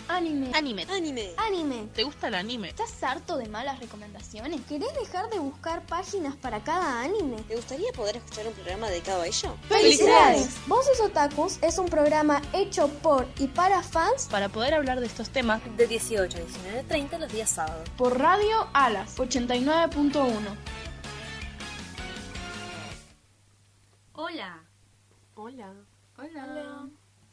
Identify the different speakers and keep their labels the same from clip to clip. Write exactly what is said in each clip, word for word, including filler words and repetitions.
Speaker 1: Anime.
Speaker 2: Anime.
Speaker 3: Anime.
Speaker 1: Anime.
Speaker 2: ¿Te gusta el anime?
Speaker 1: ¿Estás harto de malas recomendaciones? ¿Querés dejar de buscar páginas para cada anime?
Speaker 3: ¿Te gustaría poder escuchar un programa dedicado a ello?
Speaker 1: ¡Felicidades! Voces Otakus es un programa hecho por y para fans
Speaker 2: Para poder hablar de estos temas
Speaker 3: De dieciocho a diecinueve treinta los días sábados.
Speaker 1: por Radio Alas ochenta y nueve punto uno.
Speaker 4: Hola.
Speaker 5: Hola.
Speaker 1: Hola.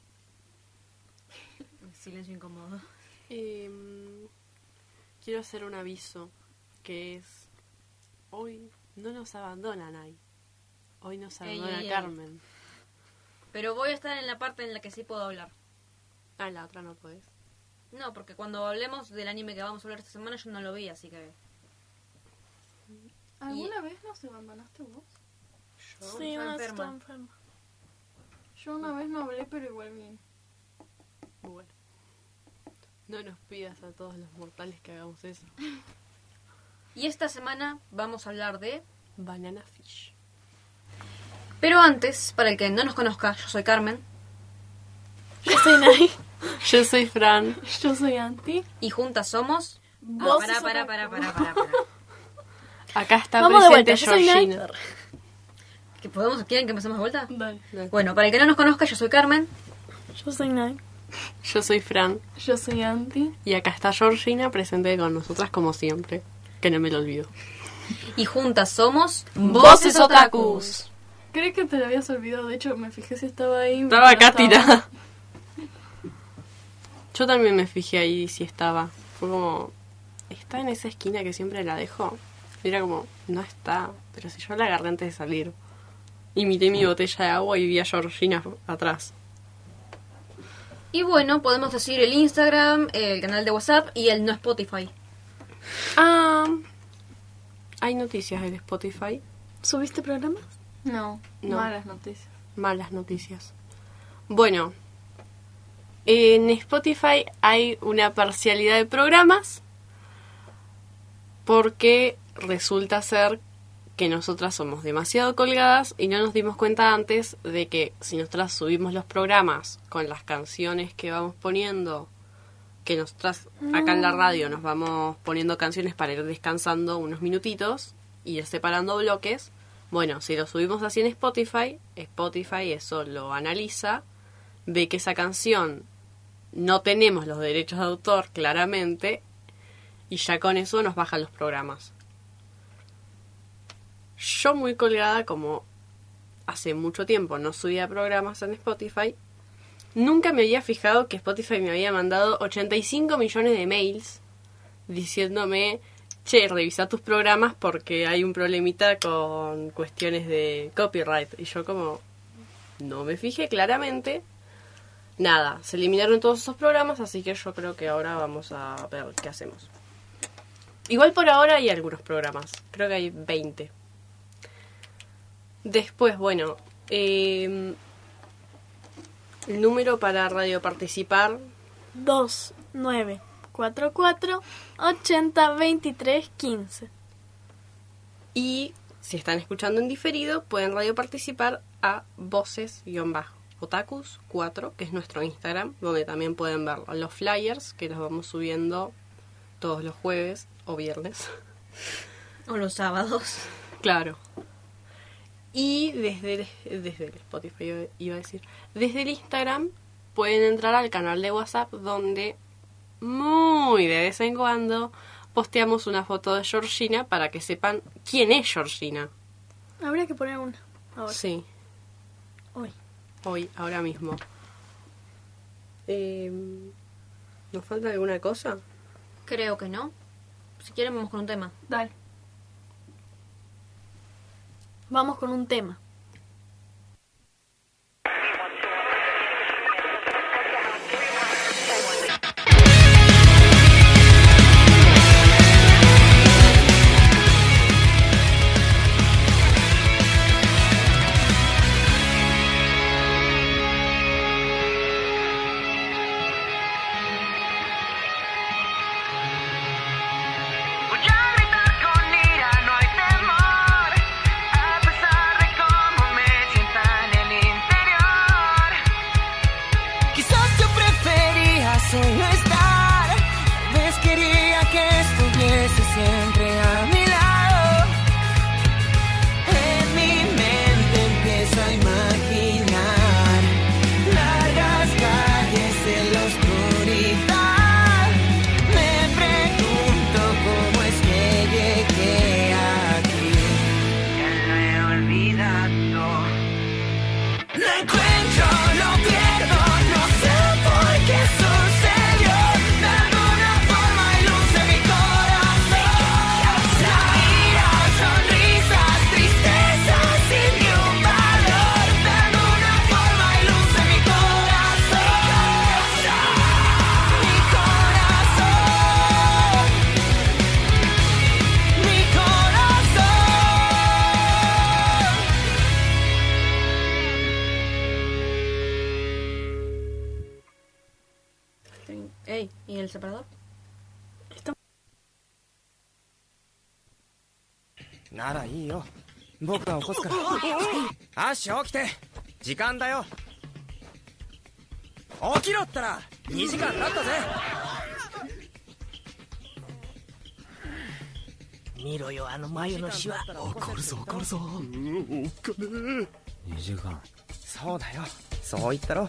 Speaker 4: Silencio incómodo.
Speaker 5: Eh, quiero hacer un aviso que es: hoy no nos abandona Nay. Hoy nos
Speaker 4: Ey,
Speaker 5: abandona
Speaker 4: ey, ey.
Speaker 5: Carmen.
Speaker 4: Pero voy a estar en la parte en la que sí puedo hablar.
Speaker 5: Ah, la otra no podés.
Speaker 4: No, porque cuando hablemos del anime que vamos a hablar esta semana yo no lo vi, así que...
Speaker 6: ¿Alguna vez nos abandonaste vos?
Speaker 5: Yo.
Speaker 6: Sí,
Speaker 4: Estaba
Speaker 6: una
Speaker 4: enferma.
Speaker 6: estaba enferma. Yo una vez no hablé, pero igual bien.
Speaker 5: Bueno. No nos pidas a todos los mortales que hagamos eso.
Speaker 4: Y esta semana vamos a hablar de...
Speaker 5: Banana Fish.
Speaker 4: Pero antes, para el que no nos conozca, yo soy Carmen.
Speaker 6: Yo soy Nay.
Speaker 5: Yo soy Fran.
Speaker 6: Yo soy Anti.
Speaker 4: Y juntas somos... Ah,
Speaker 6: Vos
Speaker 4: pará,
Speaker 6: sos
Speaker 4: pará,
Speaker 6: otaku.
Speaker 4: pará, pará, pará, pará.
Speaker 5: Acá está
Speaker 6: Vamos de
Speaker 5: presente
Speaker 6: vuelta, yo soy Nay.
Speaker 5: Georgina.
Speaker 4: ¿Que podemos, ¿Quieren que empecemos de vuelta?
Speaker 6: Dale.
Speaker 4: Bueno, para el que no nos conozca, yo soy Carmen.
Speaker 6: Yo soy Nay.
Speaker 5: Yo soy Fran.
Speaker 6: Yo soy Anti.
Speaker 5: Y acá está Georgina presente con nosotras como siempre. Que no me lo olvido.
Speaker 4: Y juntas somos...
Speaker 5: Voces Otakus.
Speaker 6: Creí que te lo habías olvidado. De hecho, me fijé si estaba ahí.
Speaker 5: Estaba
Speaker 6: pero
Speaker 5: acá
Speaker 6: no estaba.
Speaker 5: tirada. Yo también me fijé ahí si estaba. Fue como... ¿Está en esa esquina que siempre la dejo? Y era como... No está. Pero si yo la agarré antes de salir. Y miré mi botella de agua y vi a Georgina atrás.
Speaker 4: Y bueno, podemos decir el Instagram, el canal de WhatsApp y el no Spotify.
Speaker 5: Ah... ¿Hay noticias en Spotify?
Speaker 6: ¿Subiste programas?
Speaker 1: No.
Speaker 5: No.
Speaker 6: Malas noticias.
Speaker 5: Malas noticias. Bueno, en Spotify hay una parcialidad de programas porque resulta ser que nosotras somos demasiado colgadas y no nos dimos cuenta antes de que si nosotras subimos los programas con las canciones que vamos poniendo, que nosotras acá en la radio nos vamos poniendo canciones para ir descansando unos minutitos y ir separando bloques. Bueno, si lo subimos así en Spotify, Spotify eso lo analiza, ve que esa canción no tenemos los derechos de autor claramente y ya con eso nos bajan los programas. Yo muy colgada, como hace mucho tiempo no subía programas en Spotify, nunca me había fijado que Spotify me había mandado ochenta y cinco millones de mails diciéndome: che, revisa tus programas porque hay un problemita con cuestiones de copyright. Y yo como no me fijé claramente. Nada, se eliminaron todos esos programas, así que yo creo que ahora vamos a ver qué hacemos. Igual por ahora hay algunos programas, creo que hay veinte. Después, bueno, eh, el número para radio participar.
Speaker 6: dos nueve cuatro cuatro ochenta veintitrés quince.
Speaker 5: Y si están escuchando en diferido, pueden radio participar a voces-otakus cuatro, que es nuestro Instagram, donde también pueden ver los flyers que los vamos subiendo todos los jueves o viernes.
Speaker 4: O los sábados.
Speaker 5: Claro. Y desde el, desde el Spotify iba a decir, desde el Instagram pueden entrar al canal de WhatsApp, donde muy de vez en cuando posteamos una foto de Georgina para que sepan quién es Georgina.
Speaker 6: Habría que poner una. Ahora.
Speaker 5: Sí,
Speaker 6: Hoy.
Speaker 5: hoy, ahora mismo. Eh, ¿Nos falta alguna cosa?
Speaker 4: Creo que no. Si quieren vamos con un tema.
Speaker 6: Dale. Vamos con un tema.
Speaker 7: Solo estar que estuviese siempre a mi lado. En mi mente empiezo a imaginar largas calles en la oscuridad. Me pregunto cómo es que llegué aquí. Ya lo he olvidado. No encuentro, no pierdo, no sé por qué sucedió. De alguna forma hay luz en mi corazón. La ira, sonrisas, tristezas sin ni un valor. De alguna forma hay luz en mi corazón. Mi corazón. Mi corazón.
Speaker 4: Ey, ¿y el separador?
Speaker 7: ならいいよ。僕が起こすから。アッシュ起きて。時間だよ。起きろったらにじかん経ったぜ。見ろよ、あの眉のシワ。
Speaker 8: 怒るぞ怒るぞ。うんおっかねえ。にじかん。
Speaker 7: そうだよ、そう言ったろ。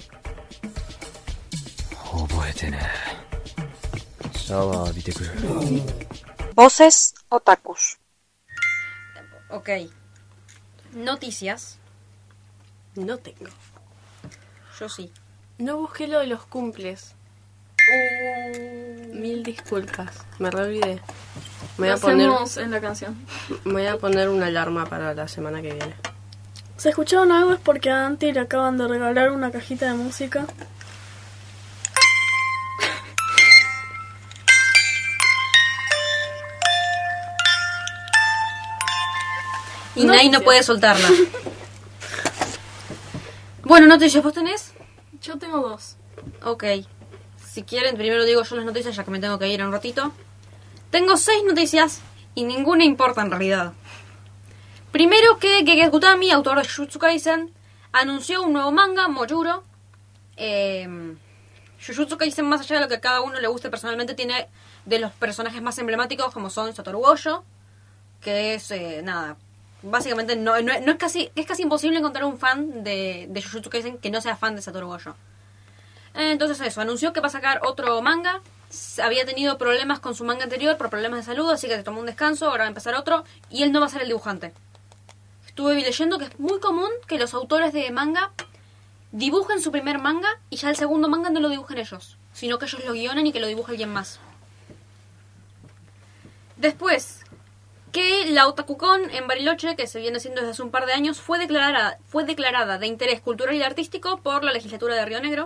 Speaker 8: 覚えてねえ。シャワー浴びてくる。
Speaker 3: Voces otakus.
Speaker 4: Ok. Noticias.
Speaker 5: No tengo.
Speaker 4: Yo sí.
Speaker 5: No busqué lo de los cumples. Mil disculpas. Me re olvidé. Me voy
Speaker 6: Lo
Speaker 5: a poner,
Speaker 6: hacemos en la canción.
Speaker 5: me voy a poner una alarma para la semana que viene.
Speaker 6: ¿Se escucharon algo? Es porque a Anti le acaban de regalar una cajita de música.
Speaker 4: Y Nai no puede soltarla. Bueno, noticias, ¿vos tenés?
Speaker 6: Yo tengo dos.
Speaker 4: Ok. Si quieren, primero digo yo las noticias, ya que me tengo que ir en un ratito. Tengo seis noticias y ninguna importa en realidad. Primero que Gege Utami, autor de Jujutsu Kaisen, anunció un nuevo manga, Mojuro. Eh, Jujutsu Kaisen, más allá de lo que a cada uno le guste personalmente, tiene de los personajes más emblemáticos, como son Satoru Gojo, que es, eh, nada... Básicamente no, no, no es casi es casi imposible encontrar un fan de, de Jujutsu Kaisen que no sea fan de Satoru Gojo. Entonces eso, anunció que va a sacar otro manga. Había tenido problemas con su manga anterior por problemas de salud, así que se tomó un descanso, ahora va a empezar otro. Y él no va a ser el dibujante. Estuve leyendo que es muy común que los autores de manga dibujen su primer manga y ya el segundo manga no lo dibujen ellos, sino que ellos lo guionen y que lo dibuje alguien más. Después... que la Otakucon en Bariloche, que se viene haciendo desde hace un par de años, fue declarada, fue declarada de interés cultural y artístico por la legislatura de Río Negro.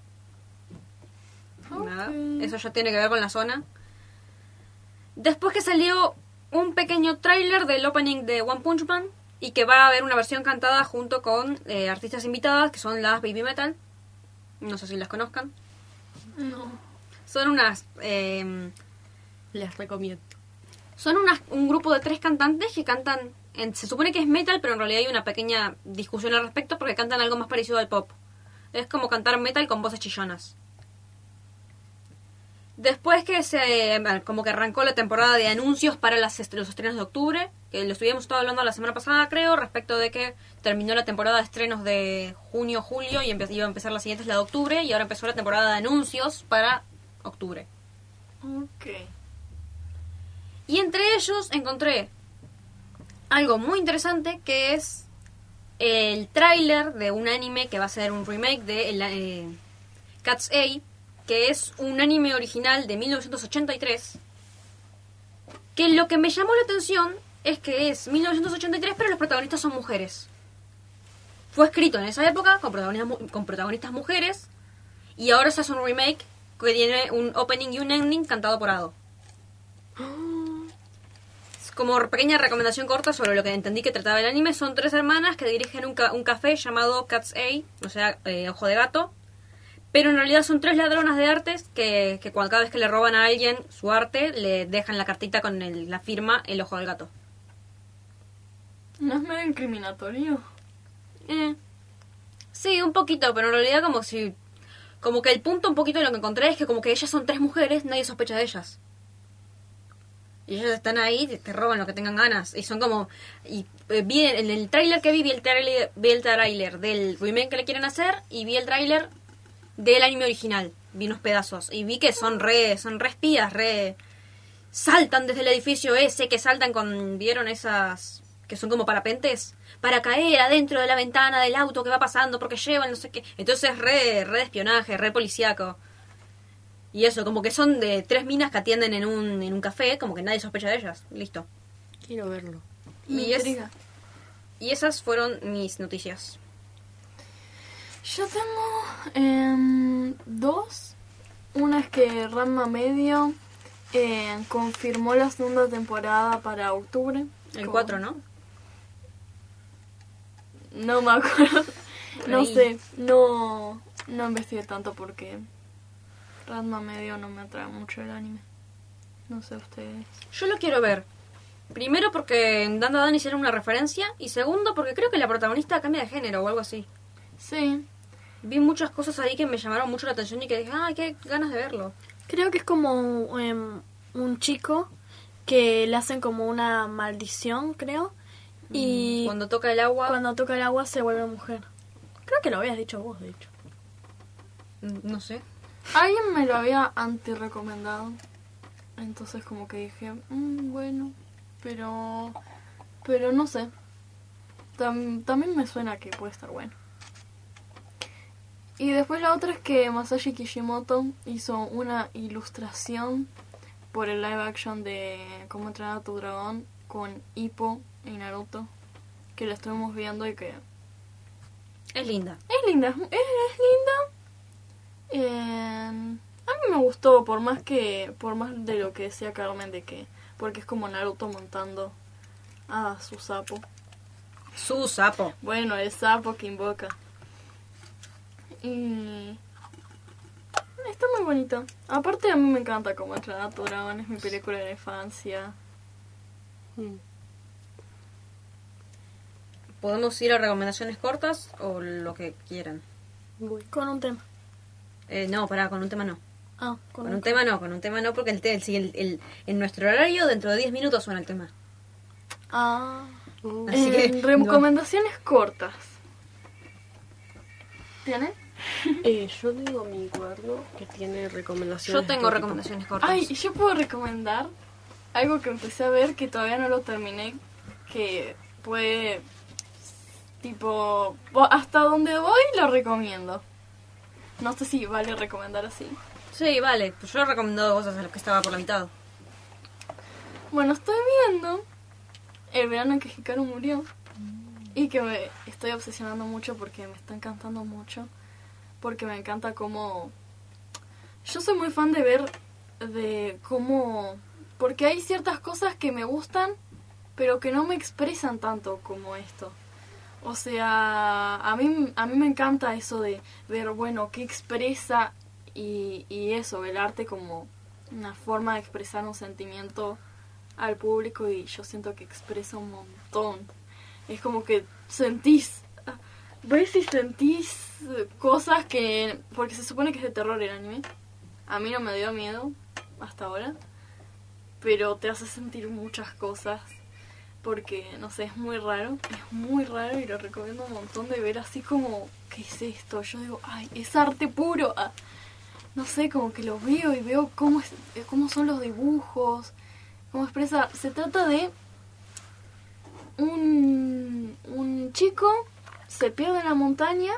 Speaker 4: Okay. Nada, eso ya tiene que ver con la zona. Después que salió un pequeño tráiler del opening de One Punch Man, y que va a haber una versión cantada junto con eh, artistas invitadas, que son las Baby Metal. No sé si las conozcan.
Speaker 6: No.
Speaker 4: Son unas... Eh,
Speaker 5: Les recomiendo.
Speaker 4: Son unas, un grupo de tres cantantes que cantan, en, se supone que es metal, pero en realidad hay una pequeña discusión al respecto porque cantan algo más parecido al pop. Es como cantar metal con voces chillonas. Después que se como que arrancó la temporada de anuncios para las, los estrenos de octubre, que lo estuvimos todo hablando la semana pasada, creo, respecto de que terminó la temporada de estrenos de junio, julio, y empe- iba a empezar la siguiente, es la de octubre, y ahora empezó la temporada de anuncios para octubre.
Speaker 6: Ok.
Speaker 4: Y entre ellos encontré algo muy interesante, que es el tráiler de un anime que va a ser un remake de el, eh, Cat's Eye, que es un anime original de mil novecientos ochenta y tres, que lo que me llamó la atención es que es mil novecientos ochenta y tres, pero los protagonistas son mujeres. Fue escrito en esa época con protagonistas, con protagonistas mujeres, y ahora se hace un remake que tiene un opening y un ending cantado por Ado. Como pequeña recomendación corta sobre lo que entendí que trataba el anime, son tres hermanas que dirigen un, ca- un café llamado Cat's Eye, o sea, eh, Ojo de Gato, pero en realidad son tres ladronas de artes que, que cuando, cada vez que le roban a alguien su arte, le dejan la cartita con el, la firma El Ojo del Gato.
Speaker 6: ¿No es medio incriminatorio?
Speaker 4: Eh, sí, un poquito, pero en realidad como si... Como que el punto un poquito de lo que encontré es que como que ellas son tres mujeres, nadie sospecha de ellas. Y ellos están ahí, te, te roban lo que tengan ganas. Y son como... y eh, vi en el tráiler que vi, vi el tráiler vi el tráiler del remake que le quieren hacer y vi el tráiler del anime original. Vi unos pedazos. Y vi que son re, son re espías, re... saltan desde el edificio ese, que saltan con... ¿vieron esas...? Que son como parapentes, para caer adentro de la ventana del auto que va pasando porque llevan no sé qué. Entonces re, re de espionaje, re policíaco. Y eso, como que son de tres minas que atienden en un, en un café, como que nadie sospecha de ellas. Listo.
Speaker 5: Quiero verlo.
Speaker 4: Y, es, y esas fueron mis noticias.
Speaker 6: Yo tengo eh, dos. Una es que Ranma Medio eh, confirmó la segunda temporada para octubre.
Speaker 4: El
Speaker 6: Como-
Speaker 4: cuatro, ¿no?
Speaker 6: No me acuerdo. No
Speaker 4: Ahí.
Speaker 6: sé. No, no investigué tanto porque Ranma Medio no me atrae mucho el anime. No sé ustedes.
Speaker 4: Yo lo quiero ver. Primero porque en Dan Dan Dan hicieron una referencia. Y segundo porque creo que la protagonista cambia de género o algo así.
Speaker 6: Sí.
Speaker 4: Vi muchas cosas ahí que me llamaron mucho la atención y que dije, ay, qué ganas de verlo.
Speaker 6: Creo que es como em, un chico que le hacen como una maldición, creo. Y
Speaker 4: Cuando toca el agua,
Speaker 6: cuando toca el agua se vuelve mujer. Creo que lo habías dicho vos, de hecho.
Speaker 4: no sé.
Speaker 6: Alguien me lo había anti-recomendado. Entonces como que dije, "Mm, bueno, pero pero no sé. Tam- también me suena que puede estar bueno. Y después la otra es que Masashi Kishimoto hizo una ilustración por el live action de Cómo entrenar a tu dragón con Hippo y Naruto, que la estuvimos viendo y que
Speaker 4: Es linda.
Speaker 6: es linda, es, es linda. Eh, a mí me gustó, por más que por más de lo que decía Carmen de que porque es como Naruto montando a su sapo.
Speaker 4: Su sapo.
Speaker 6: Bueno, el sapo que invoca. Y está muy bonito. Aparte a mí me encanta Cómo entrenar a tu dragón, es mi película de la infancia.
Speaker 5: Mm.
Speaker 4: ¿Podemos ir a recomendaciones cortas o lo que quieran?
Speaker 6: Con un tema.
Speaker 4: Eh, no, pará, con un tema no.
Speaker 6: Ah,
Speaker 4: Con un tema no, con un tema no, porque el, te- el, el, el- en nuestro horario dentro de diez minutos suena el tema.
Speaker 6: Ah.
Speaker 4: Así
Speaker 6: Eh,
Speaker 4: que,
Speaker 6: recomendaciones cortas. ¿Tienen?
Speaker 5: Eh, yo tengo mi cuaderno que tiene recomendaciones.
Speaker 4: Yo tengo
Speaker 5: de todo
Speaker 4: recomendaciones cortas.
Speaker 6: Ay, y yo puedo recomendar algo que empecé a ver que todavía no lo terminé, que puede, tipo, bo- hasta donde voy lo recomiendo. No sé si vale recomendar así.
Speaker 4: Sí, vale, pues yo he recomendado cosas a lo que estaba por la mitad.
Speaker 6: Bueno, estoy viendo El verano en que Hikaru murió y que me estoy obsesionando mucho porque me está encantando mucho, porque me encanta cómo... Yo soy muy fan de ver de cómo... Porque hay ciertas cosas que me gustan, pero que no me expresan tanto como esto. O sea, a mí, a mí me encanta eso de ver, bueno, qué expresa y, y eso, el arte como una forma de expresar un sentimiento al público, y yo siento que expresa un montón. Es como que sentís, ves y sentís cosas que... Porque se supone que es de terror el anime. A mí no me dio miedo hasta ahora, pero te hace sentir muchas cosas. Porque, no sé, es muy raro, es muy raro y lo recomiendo un montón de ver así como, ¿qué es esto? Yo digo, ay, es arte puro. Ah, no sé, como que lo veo y veo cómo, es, cómo son los dibujos, cómo expresa. Se trata de un, un chico, se pierde en la montaña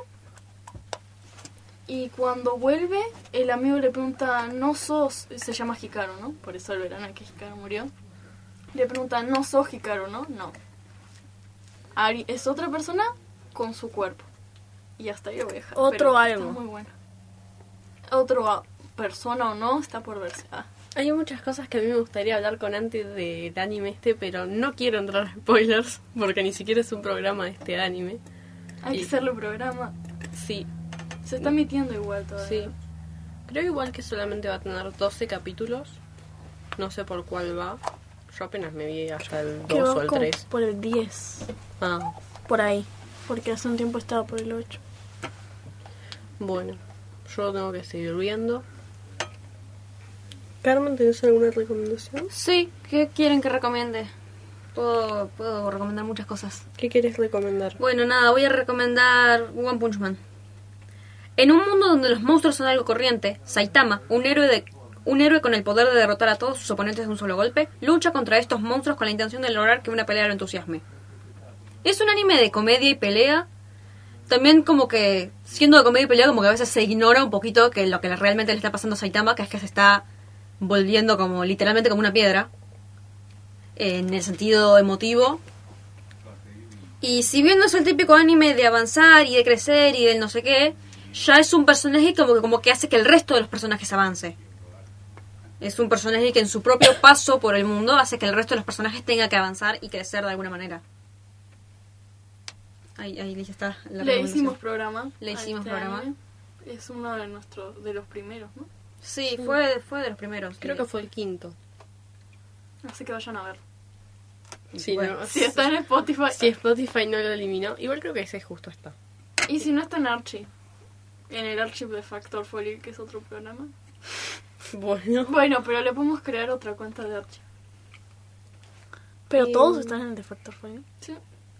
Speaker 6: y cuando vuelve, el amigo le pregunta, no sos, se llama Hikaru, ¿no? Por eso el verano en que Hikaru murió. Le pregunta, ¿no sos Hikaru, no? No. Ari es otra persona con su cuerpo. Y hasta ahí lo voy a dejar.
Speaker 2: Otro
Speaker 6: pero
Speaker 2: algo.
Speaker 6: Está muy bueno. Otro a- persona o no, está por verse. Ah.
Speaker 5: Hay muchas cosas que a mí me gustaría hablar con antes del anime este, pero no quiero entrar a spoilers, porque ni siquiera es un programa de este anime.
Speaker 6: Hay
Speaker 5: Y-
Speaker 6: que hacerle un programa.
Speaker 5: Sí,
Speaker 6: Se está emitiendo igual todavía.
Speaker 5: sí. Creo igual que solamente va a tener doce capítulos. No sé por cuál va. Yo apenas me vi hasta el
Speaker 6: Que
Speaker 5: dos
Speaker 6: va
Speaker 5: o el
Speaker 6: como
Speaker 5: tres.
Speaker 6: por el diez.
Speaker 5: Ah,
Speaker 6: Por ahí. Porque hace un tiempo estaba por el ocho.
Speaker 5: bueno. Yo lo tengo que seguir viendo. Carmen, ¿tenés alguna recomendación?
Speaker 4: Sí, ¿qué quieren que recomiende? Puedo, puedo recomendar muchas cosas.
Speaker 5: ¿Qué querés recomendar?
Speaker 4: Bueno, nada, voy a recomendar One Punch Man. En un mundo donde los monstruos son algo corriente, Saitama, un héroe de un héroe con el poder de derrotar a todos sus oponentes de un solo golpe, lucha contra estos monstruos con la intención de lograr que una pelea lo entusiasme. Es un anime de comedia y pelea. También como que, siendo de comedia y pelea, como que a veces se ignora un poquito que lo que realmente le está pasando a Saitama, que es que se está volviendo como literalmente como una piedra, en el sentido emotivo. Y si bien no es el típico anime de avanzar y de crecer y del no sé qué, ya es un personaje como que, como que hace que el resto de los personajes avance. Es un personaje que en su propio paso por el mundo hace que el resto de los personajes tenga que avanzar y crecer de alguna manera. Ahí, ahí ya está la
Speaker 6: Le hicimos programa.
Speaker 4: Le
Speaker 6: a
Speaker 4: hicimos
Speaker 6: este
Speaker 4: programa.
Speaker 6: anime. Es uno de nuestros, de los primeros, ¿no?
Speaker 4: Sí, fue, fue de los primeros.
Speaker 5: Creo que fue el quinto.
Speaker 6: Así que vayan a ver.
Speaker 5: Sí,
Speaker 4: Bueno,
Speaker 5: no,
Speaker 6: Si está en Spotify.
Speaker 5: si Spotify no lo eliminó, igual creo que ese justo está.
Speaker 6: Y si no está en Archie. En el archivo de Factor Folio, que es otro programa.
Speaker 5: Bueno.
Speaker 6: Bueno, pero le podemos crear otra cuenta de Archie.
Speaker 9: Pero
Speaker 6: Y-
Speaker 9: todos están en el de Factor Folio.
Speaker 6: Sí.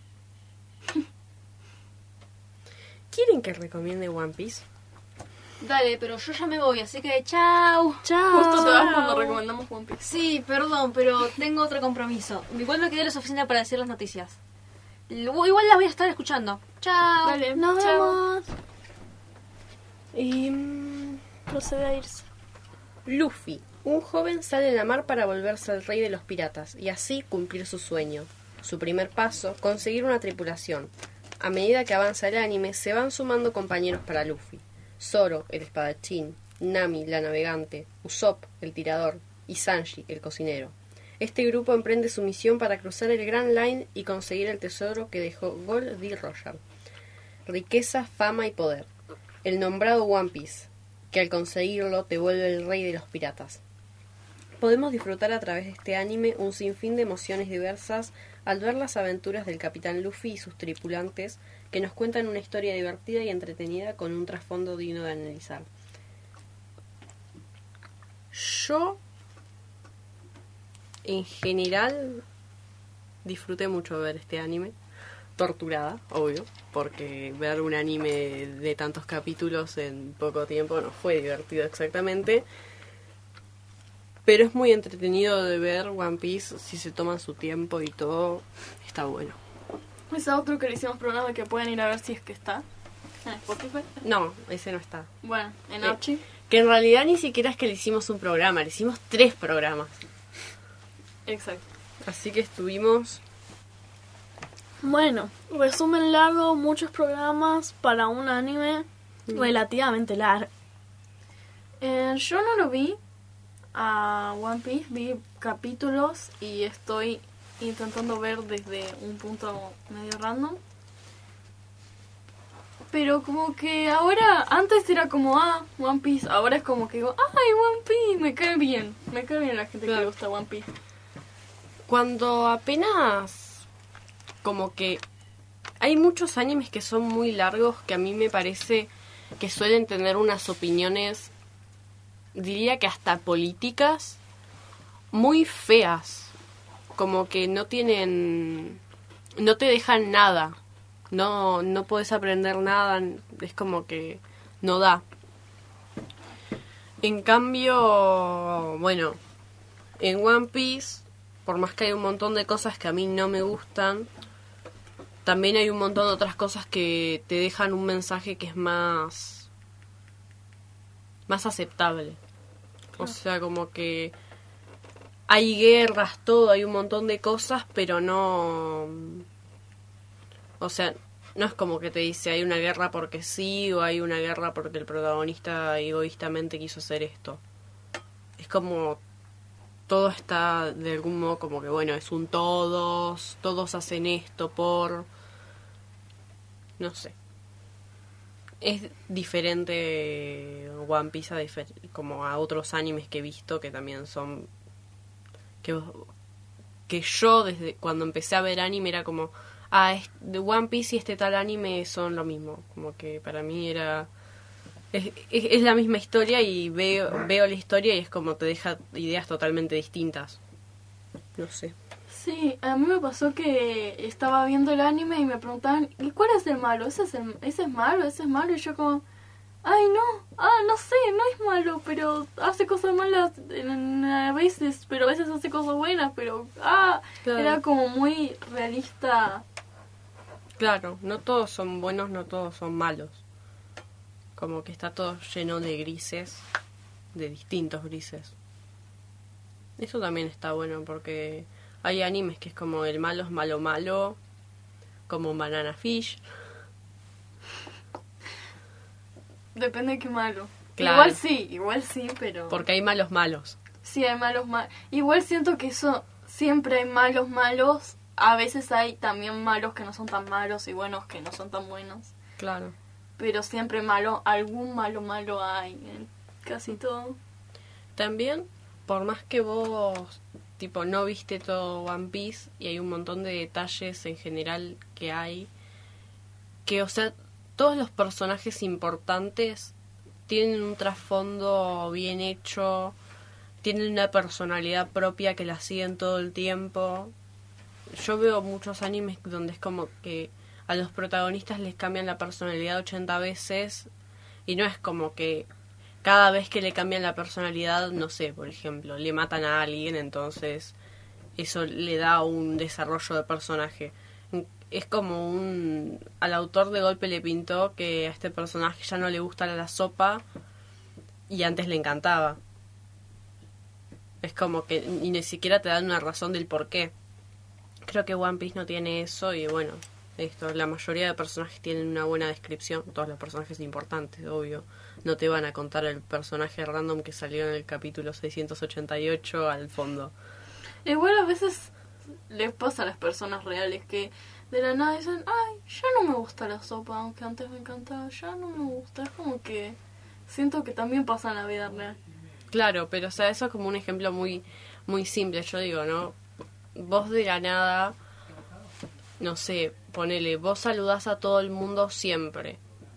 Speaker 5: ¿Quieren que recomiende One Piece?
Speaker 4: Dale, pero yo ya me voy, así que chao.
Speaker 9: Chao.
Speaker 6: Justo te vas cuando recomendamos One Piece.
Speaker 4: Sí, perdón, pero tengo otro compromiso. Igual me quedé en la oficina para decir las noticias. Lu- Igual las voy a estar escuchando. Chao.
Speaker 6: Dale,
Speaker 9: Nos
Speaker 6: chao.
Speaker 9: vemos.
Speaker 5: Y... mm,
Speaker 9: Procede a irse.
Speaker 5: Luffy. Un joven sale a la mar para volverse el rey de los piratas y así cumplir su sueño. Su primer paso, conseguir una tripulación. A medida que avanza el anime, se van sumando compañeros para Luffy. Zoro, el espadachín, Nami, la navegante, Usopp, el tirador, y Sanji, el cocinero. Este grupo emprende su misión para cruzar el Grand Line y conseguir el tesoro que dejó Gold D. Roger. Riqueza, fama y poder. El nombrado One Piece, que al conseguirlo te vuelve el rey de los piratas. Podemos disfrutar a través de este anime un sinfín de emociones diversas al ver las aventuras del Capitán Luffy y sus tripulantes, que nos cuentan una historia divertida y entretenida con un trasfondo digno de analizar. Yo, en general, disfruté mucho ver este anime. Torturada, obvio, porque ver un anime de tantos capítulos en poco tiempo no fue divertido exactamente. Pero es muy entretenido de ver One Piece si se toman su tiempo y todo. Está bueno.
Speaker 6: Es otro que le hicimos programa que pueden ir a ver si es que está en Spotify.
Speaker 5: No, ese no está.
Speaker 6: Bueno, en
Speaker 5: Eh,
Speaker 6: Archie.
Speaker 5: Que en realidad ni siquiera es que le hicimos un programa, le hicimos tres programas.
Speaker 6: Exacto.
Speaker 5: Así que estuvimos...
Speaker 9: Bueno, resumen largo, muchos programas para un anime relativamente largo.
Speaker 6: Eh, yo no lo vi a One Piece, vi capítulos y estoy intentando ver desde un punto medio random. Pero como que ahora, antes era como, ah, One Piece, ahora es como que digo, ay, One Piece, me cae bien, me cae bien la gente que
Speaker 5: Claro.
Speaker 6: le gusta One Piece.
Speaker 5: Cuando apenas... Como que... Hay muchos animes que son muy largos que a mí me parece que suelen tener unas opiniones, diría que hasta políticas, muy feas. Como que no tienen... No te dejan nada. No, no puedes aprender nada. Es como que no da. En cambio, bueno, en One Piece, por más que hay un montón de cosas que a mí no me gustan, también hay un montón de otras cosas que te dejan un mensaje que es más... más aceptable. O sea, como que hay guerras, todo, hay un montón de cosas, pero no... O sea, no es como que te dice hay una guerra porque sí o hay una guerra porque el protagonista egoístamente quiso hacer esto. Es como... todo está de algún modo como que, bueno, es un todos, todos hacen esto por... No sé. Es diferente One Piece a difer- como a otros animes que he visto que también son... Que, que yo desde cuando empecé a ver anime era como... Ah, es, de One Piece y este tal anime son lo mismo. Como que para mí era... Es, es, es la misma historia y veo, veo la historia y es como te deja ideas totalmente distintas. No sé.
Speaker 6: Sí, a mí me pasó que estaba viendo el anime y me preguntaban, ¿y cuál es el malo? ¿Ese es, el, ese es malo? ¿Ese es malo? Y yo como, ay no, ah, no sé, no es malo, pero hace cosas malas en, a veces, pero a veces hace cosas buenas, pero, ah,
Speaker 5: Claro.
Speaker 6: era como muy realista.
Speaker 5: Claro, no todos son buenos, no todos son malos. Como que está todo lleno de grises, de distintos grises. Eso también está bueno porque hay animes que es como el malo es malo malo, como Banana Fish.
Speaker 6: Depende de qué malo.
Speaker 5: Claro.
Speaker 6: Igual sí, igual sí, pero...
Speaker 5: Porque hay malos malos.
Speaker 6: Sí, hay malos malos. Igual siento que eso, siempre hay malos malos. A veces hay también malos que no son tan malos y buenos que no son tan buenos.
Speaker 5: Claro.
Speaker 6: Pero siempre malo, algún malo malo hay en casi todo.
Speaker 5: También, por más que vos, tipo, no viste todo One Piece y hay un montón de detalles en general que hay, que, o sea, todos los personajes importantes tienen un trasfondo bien hecho, tienen una personalidad propia que la siguen todo el tiempo. Yo veo muchos animes donde es como que a los protagonistas les cambian la personalidad ochenta veces y no es como que cada vez que le cambian la personalidad, no sé, por ejemplo, le matan a alguien, entonces eso le da un desarrollo de personaje. Es como un... Al autor de golpe le pintó que a este personaje ya no le gusta la sopa y antes le encantaba. Es como que ni, ni siquiera te dan una razón del por qué. Creo que One Piece no tiene eso y bueno, esto, la mayoría de personajes tienen una buena descripción, todos los personajes importantes, obvio. No te van a contar el personaje random que salió en el capítulo seiscientos ochenta y ocho al fondo.
Speaker 6: Igual a veces les pasa a las personas reales que de la nada dicen, ay, ya no me gusta la sopa, aunque antes me encantaba, ya no me gusta. Es como que siento que también pasa en la vida real.
Speaker 5: Claro, pero o sea, eso es como un ejemplo muy, muy simple, yo digo, ¿no? Vos de la nada, no sé, ponele, vos saludás a todo el mundo siempre.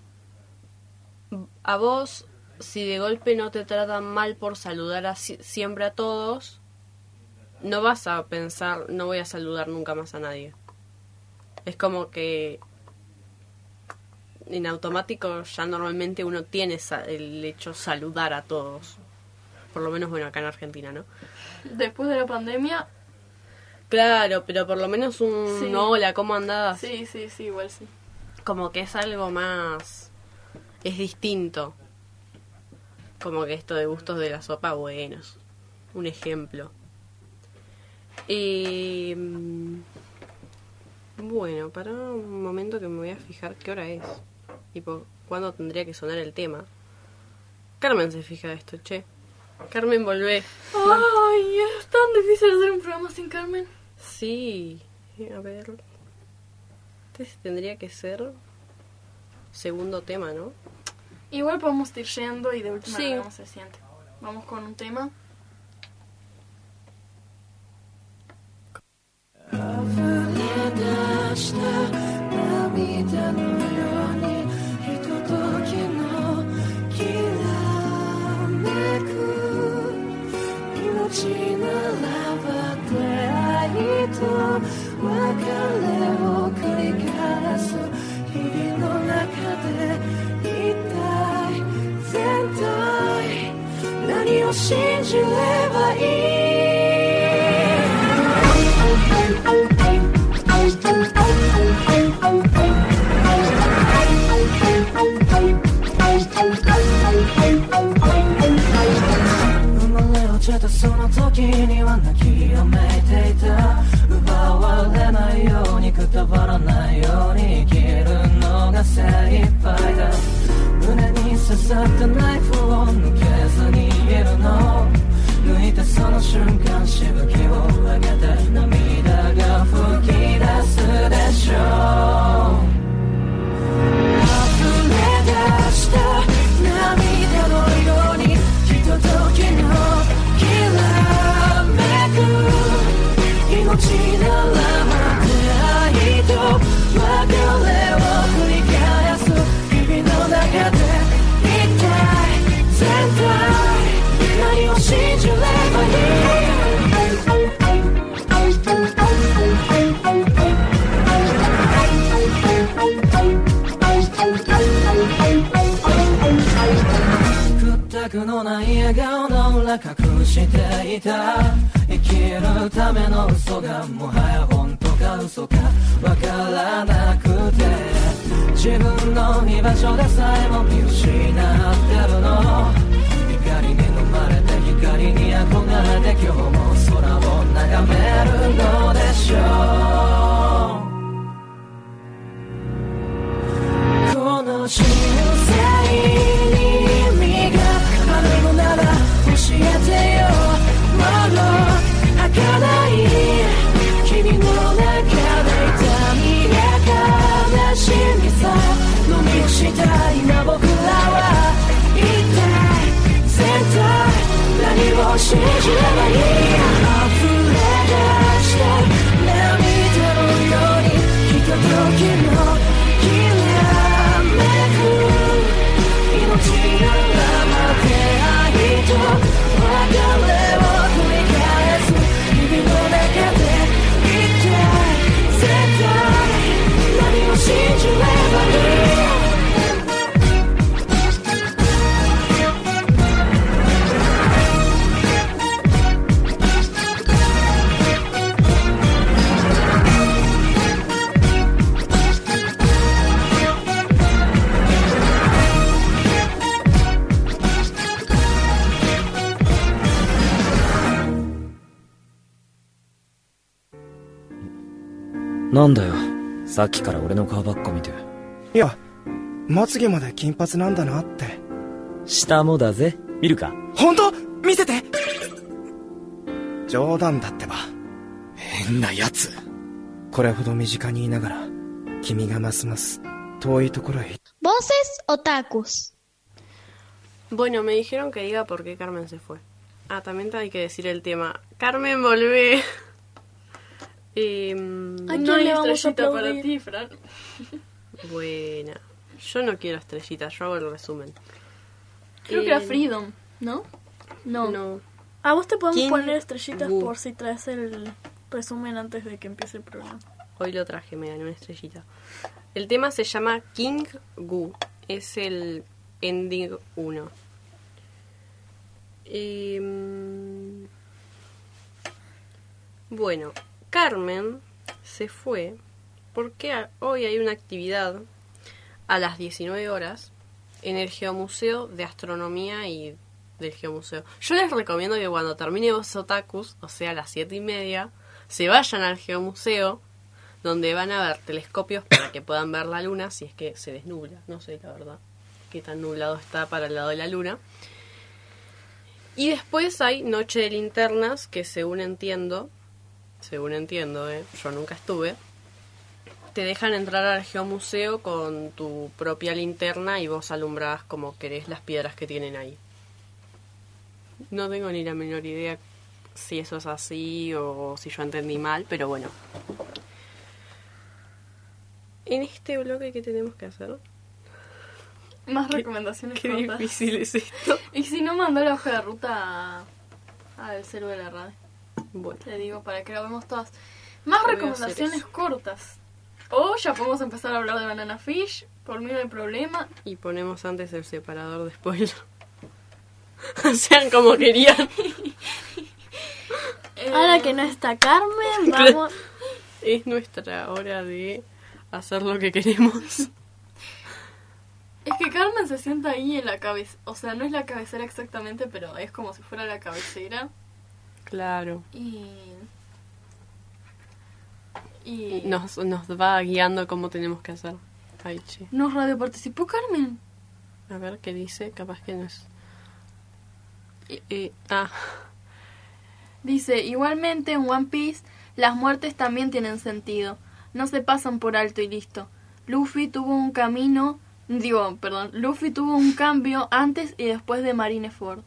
Speaker 5: A vos, si de golpe no te tratan mal por saludar a, siempre a todos, no vas a pensar, no voy a saludar nunca más a nadie. Es como que en automático ya normalmente uno tiene el hecho de saludar a todos. Por lo menos, bueno, acá en Argentina, ¿no?
Speaker 6: Después de la pandemia...
Speaker 5: Claro, pero por lo menos un
Speaker 6: Sí.
Speaker 5: hola, ¿cómo andás?
Speaker 6: Sí, sí, sí, igual sí.
Speaker 5: Como que es algo más... Es distinto. Como que esto de gustos de la sopa, bueno, es un ejemplo. Y... Bueno, para un momento que me voy a fijar qué hora es. Tipo, ¿cuándo tendría que sonar el tema? Carmen se fija de esto, che. Carmen, volvé.
Speaker 6: Ay, es tan difícil hacer un programa sin Carmen.
Speaker 5: Sí, a ver. Este tendría que ser segundo tema, ¿no?
Speaker 6: Igual podemos ir yendo y de última
Speaker 5: Sí.
Speaker 6: cómo se siente. Vamos con un tema.
Speaker 7: It's のない笑顔の裏隠していた生きるための嘘がもはや本当か嘘かわからなくて自分の居場所でさえも見失ってるの光に飲まれて光に憧れて今日も空を眺めるのでしょうこの人生に意味があるのなら教えてよもの儚い君の中で痛みや悲しみさ飲み干した今僕らは一体絶対何を信じればいい溢れ出して涙のようにひとときのきらめく命のままで愛と別れを繰り返す日々の中で一体絶対何を信じればいい
Speaker 8: なんだよ、さっきから俺の顔ばっか見て。
Speaker 10: いや、まつげまで金髪なんだなって。
Speaker 8: 下もだぜ、見るか。
Speaker 10: 本当？見せて。冗談だってば。変なやつ。これほど身近にいながら君がますます遠いところへ。
Speaker 1: Voces otakus.
Speaker 5: Bueno, me dijeron que diga por qué Carmen se fue. Ah, también hay que decir el tema. Carmen, volvé. Eh,
Speaker 6: no hay estrellita para ti, Fran.
Speaker 5: Buena. Yo no quiero estrellitas, yo hago el resumen.
Speaker 6: Creo
Speaker 5: eh,
Speaker 6: que era Freedom, ¿no? No.
Speaker 5: No.
Speaker 9: A vos te podemos
Speaker 5: King
Speaker 9: poner estrellitas
Speaker 5: Gu.
Speaker 9: por si traes el resumen antes de que empiece el programa.
Speaker 5: Hoy lo traje, me gané una estrellita. El tema se llama King Gu. Es el ending uno. Eh, bueno, Carmen se fue porque a- hoy hay una actividad a las diecinueve horas en el Geomuseo de Astronomía y del Geomuseo. Yo les recomiendo que cuando termine Voces Otakus, o sea a las siete y media, se vayan al Geomuseo, donde van a ver telescopios para que puedan ver la luna si es que se desnubla. No sé, la verdad, qué tan nublado está para el lado de la luna. Y después hay Noche de Linternas, que según entiendo, según entiendo, eh, yo nunca estuve, te dejan entrar al Geomuseo con tu propia linterna y vos alumbrás como querés las piedras que tienen ahí. No tengo ni la menor idea si eso es así o si yo entendí mal, pero bueno. En este bloque, ¿qué tenemos que hacer?
Speaker 6: Más
Speaker 5: Qué-
Speaker 6: recomendaciones
Speaker 5: Qué
Speaker 6: cortas.
Speaker 5: difícil es esto.
Speaker 6: Y si no, mandó la hoja de ruta a- al celu de la radio.
Speaker 5: Bueno,
Speaker 6: Te digo, para que lo vemos todas. Más
Speaker 5: Voy a
Speaker 6: recomendaciones
Speaker 5: hacer
Speaker 6: cortas. O ya podemos empezar a hablar de Banana Fish. Por mí no hay problema.
Speaker 5: y ponemos antes el separador de spoiler. Sean como querían.
Speaker 6: Eh,
Speaker 9: Ahora que no está Carmen, vamos...
Speaker 5: Es nuestra hora de hacer lo que queremos.
Speaker 6: Es que Carmen se sienta ahí en la cabeza. O sea, no es la cabecera exactamente, pero es como si fuera la cabecera.
Speaker 5: Claro.
Speaker 6: Y... Y...
Speaker 5: Nos, nos va guiando cómo tenemos que hacer. Ay, che.
Speaker 6: ¿Nos radio participó Carmen?
Speaker 5: A ver qué dice. Capaz que no es. Eh, eh, ah,
Speaker 6: Dice, igualmente en One Piece, las muertes también tienen sentido. No se pasan por alto y listo. Luffy tuvo un camino... Digo, perdón. Luffy tuvo un cambio antes y después de Marineford.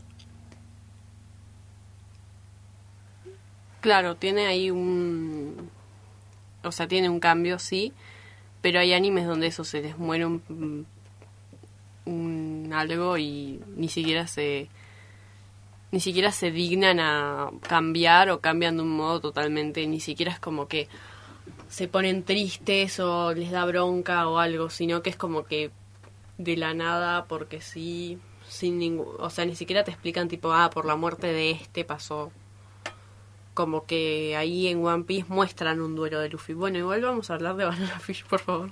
Speaker 5: claro, tiene ahí un... O sea, tiene un cambio, sí. Pero hay animes donde eso se les muere un, un algo y ni siquiera se... Ni siquiera se dignan a cambiar o cambian de un modo totalmente. Ni siquiera es como que se ponen tristes o les da bronca o algo, sino que es como que de la nada, porque sí, sin ningún, o sea, ni siquiera te explican tipo, ah, por la muerte de este pasó. Como que ahí en One Piece muestran un duelo de Luffy. Bueno, igual vamos a hablar de Banana Fish, por favor.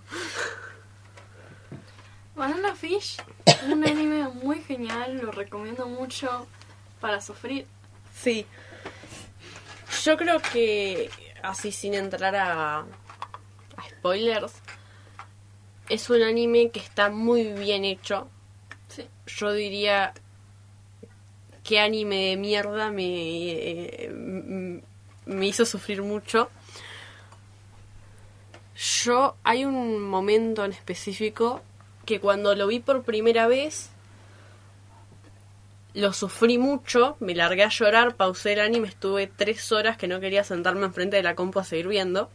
Speaker 6: Banana Fish, un anime muy genial, lo recomiendo mucho para sufrir.
Speaker 5: Sí. Yo creo que, así sin entrar a, a spoilers, es un anime que está muy bien hecho.
Speaker 6: Sí.
Speaker 5: Yo diría, ¿qué anime de mierda me, eh, me hizo sufrir mucho? Yo, hay un momento en específico que cuando lo vi por primera vez, lo sufrí mucho, me largué a llorar, pausé el anime, estuve tres horas que no quería sentarme enfrente de la compu a seguir viendo.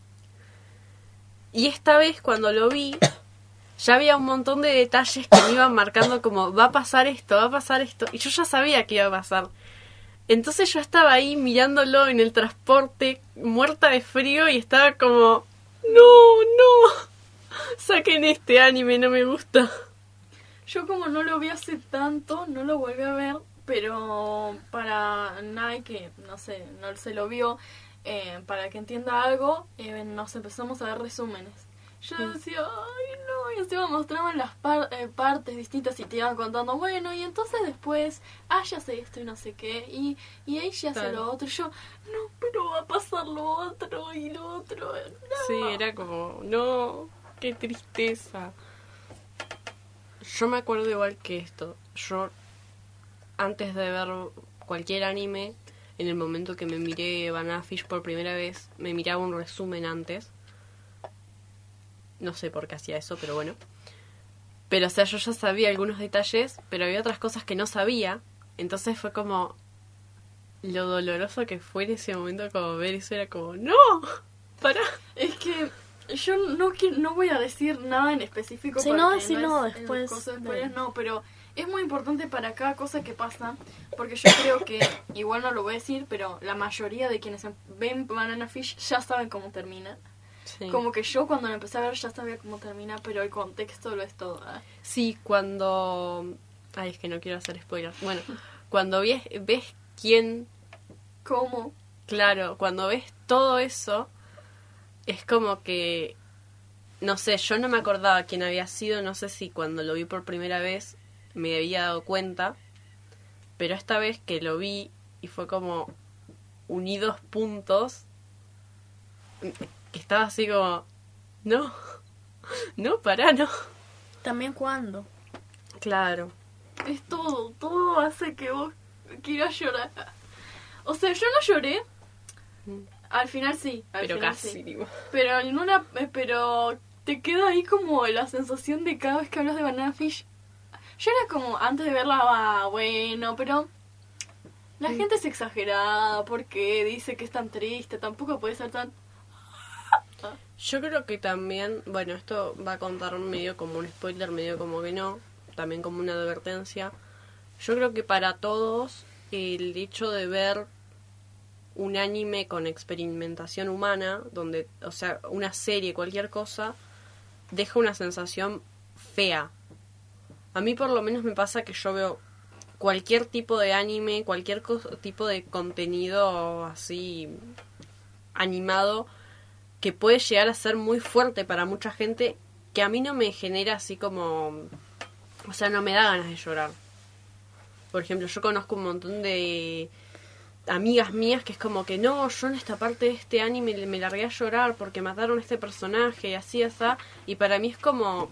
Speaker 5: Y esta vez cuando lo vi, ya había un montón de detalles que me iban marcando como, va a pasar esto, va a pasar esto, y yo ya sabía que iba a pasar. Entonces yo estaba ahí mirándolo en el transporte, muerta de frío, y estaba como, no, no, saquen este anime, no me gusta.
Speaker 6: Yo como no lo vi hace tanto, no lo volví a ver, pero para Nai, que no sé, no se lo vio, eh, para que entienda algo, eh, nos empezamos a ver resúmenes. Yo decía, ay no, y encima mostraban las par- eh, partes distintas y te iban contando, bueno, y entonces después, ah, ya sé esto y no sé qué, y, y ahí ya hace lo otro, y yo, no, pero va a pasar lo otro y lo otro, no.
Speaker 5: Sí, era como, no, qué tristeza. Yo me acuerdo igual que esto, yo antes de ver cualquier anime, en el momento que me miré Banana Fish por primera vez, me miraba un resumen antes. No sé por qué hacía eso, pero bueno. Pero, o sea, yo ya sabía algunos detalles, pero había otras cosas que no sabía. Entonces fue como lo doloroso que fue en ese momento, como ver eso, era como, ¡no! ¡Para!
Speaker 6: Es que yo no quiero, no voy a decir nada en específico.
Speaker 9: Si
Speaker 6: porque
Speaker 9: no, decirlo
Speaker 6: no es,
Speaker 9: después.
Speaker 6: eh, cosas
Speaker 9: de-
Speaker 6: spoilers, no, pero es muy importante para cada cosa que pasa, porque yo creo que, igual no lo voy a decir, pero la mayoría de quienes ven Banana Fish ya saben cómo termina.
Speaker 5: Sí.
Speaker 6: Como que yo cuando lo empecé a ver ya sabía cómo termina, pero el contexto lo es todo. ¿eh?
Speaker 5: Sí, cuando... Ay, es que no quiero hacer spoilers. Bueno, cuando ves, ves quién...
Speaker 6: ¿Cómo?
Speaker 5: Claro, cuando ves todo eso, es como que... No sé, yo no me acordaba quién había sido, no sé si cuando lo vi por primera vez me había dado cuenta, pero esta vez que lo vi y fue como unidos puntos, que estaba así como, no, no, pará, no.
Speaker 9: También cuando.
Speaker 5: Claro.
Speaker 6: Es todo, todo hace que vos quieras llorar. O sea, yo no lloré. Al final sí. Al
Speaker 5: Pero
Speaker 6: final
Speaker 5: casi,
Speaker 6: sí.
Speaker 5: digo.
Speaker 6: Pero en una, eh, pero te queda ahí como la sensación de cada vez que hablas de Banana Fish. Yo era como, antes de verla, ah, bueno, pero la gente es exagerada porque dice que es tan triste, tampoco puede ser tan...
Speaker 5: Yo creo que también, bueno, esto va a contar medio como un spoiler, medio como que no, también como una advertencia. Yo creo que para todos el hecho de ver un anime con experimentación humana, donde, o sea, una serie, cualquier cosa, deja una sensación fea. A mí por lo menos me pasa que yo veo cualquier tipo de anime, cualquier co- tipo de contenido así animado, que puede llegar a ser muy fuerte para mucha gente, que a mí no me genera así como... O sea, no me da ganas de llorar. Por ejemplo, yo conozco un montón de amigas mías que es como que no, yo en esta parte de este anime me largué a llorar porque mataron a este personaje y así, así. Y para mí es como...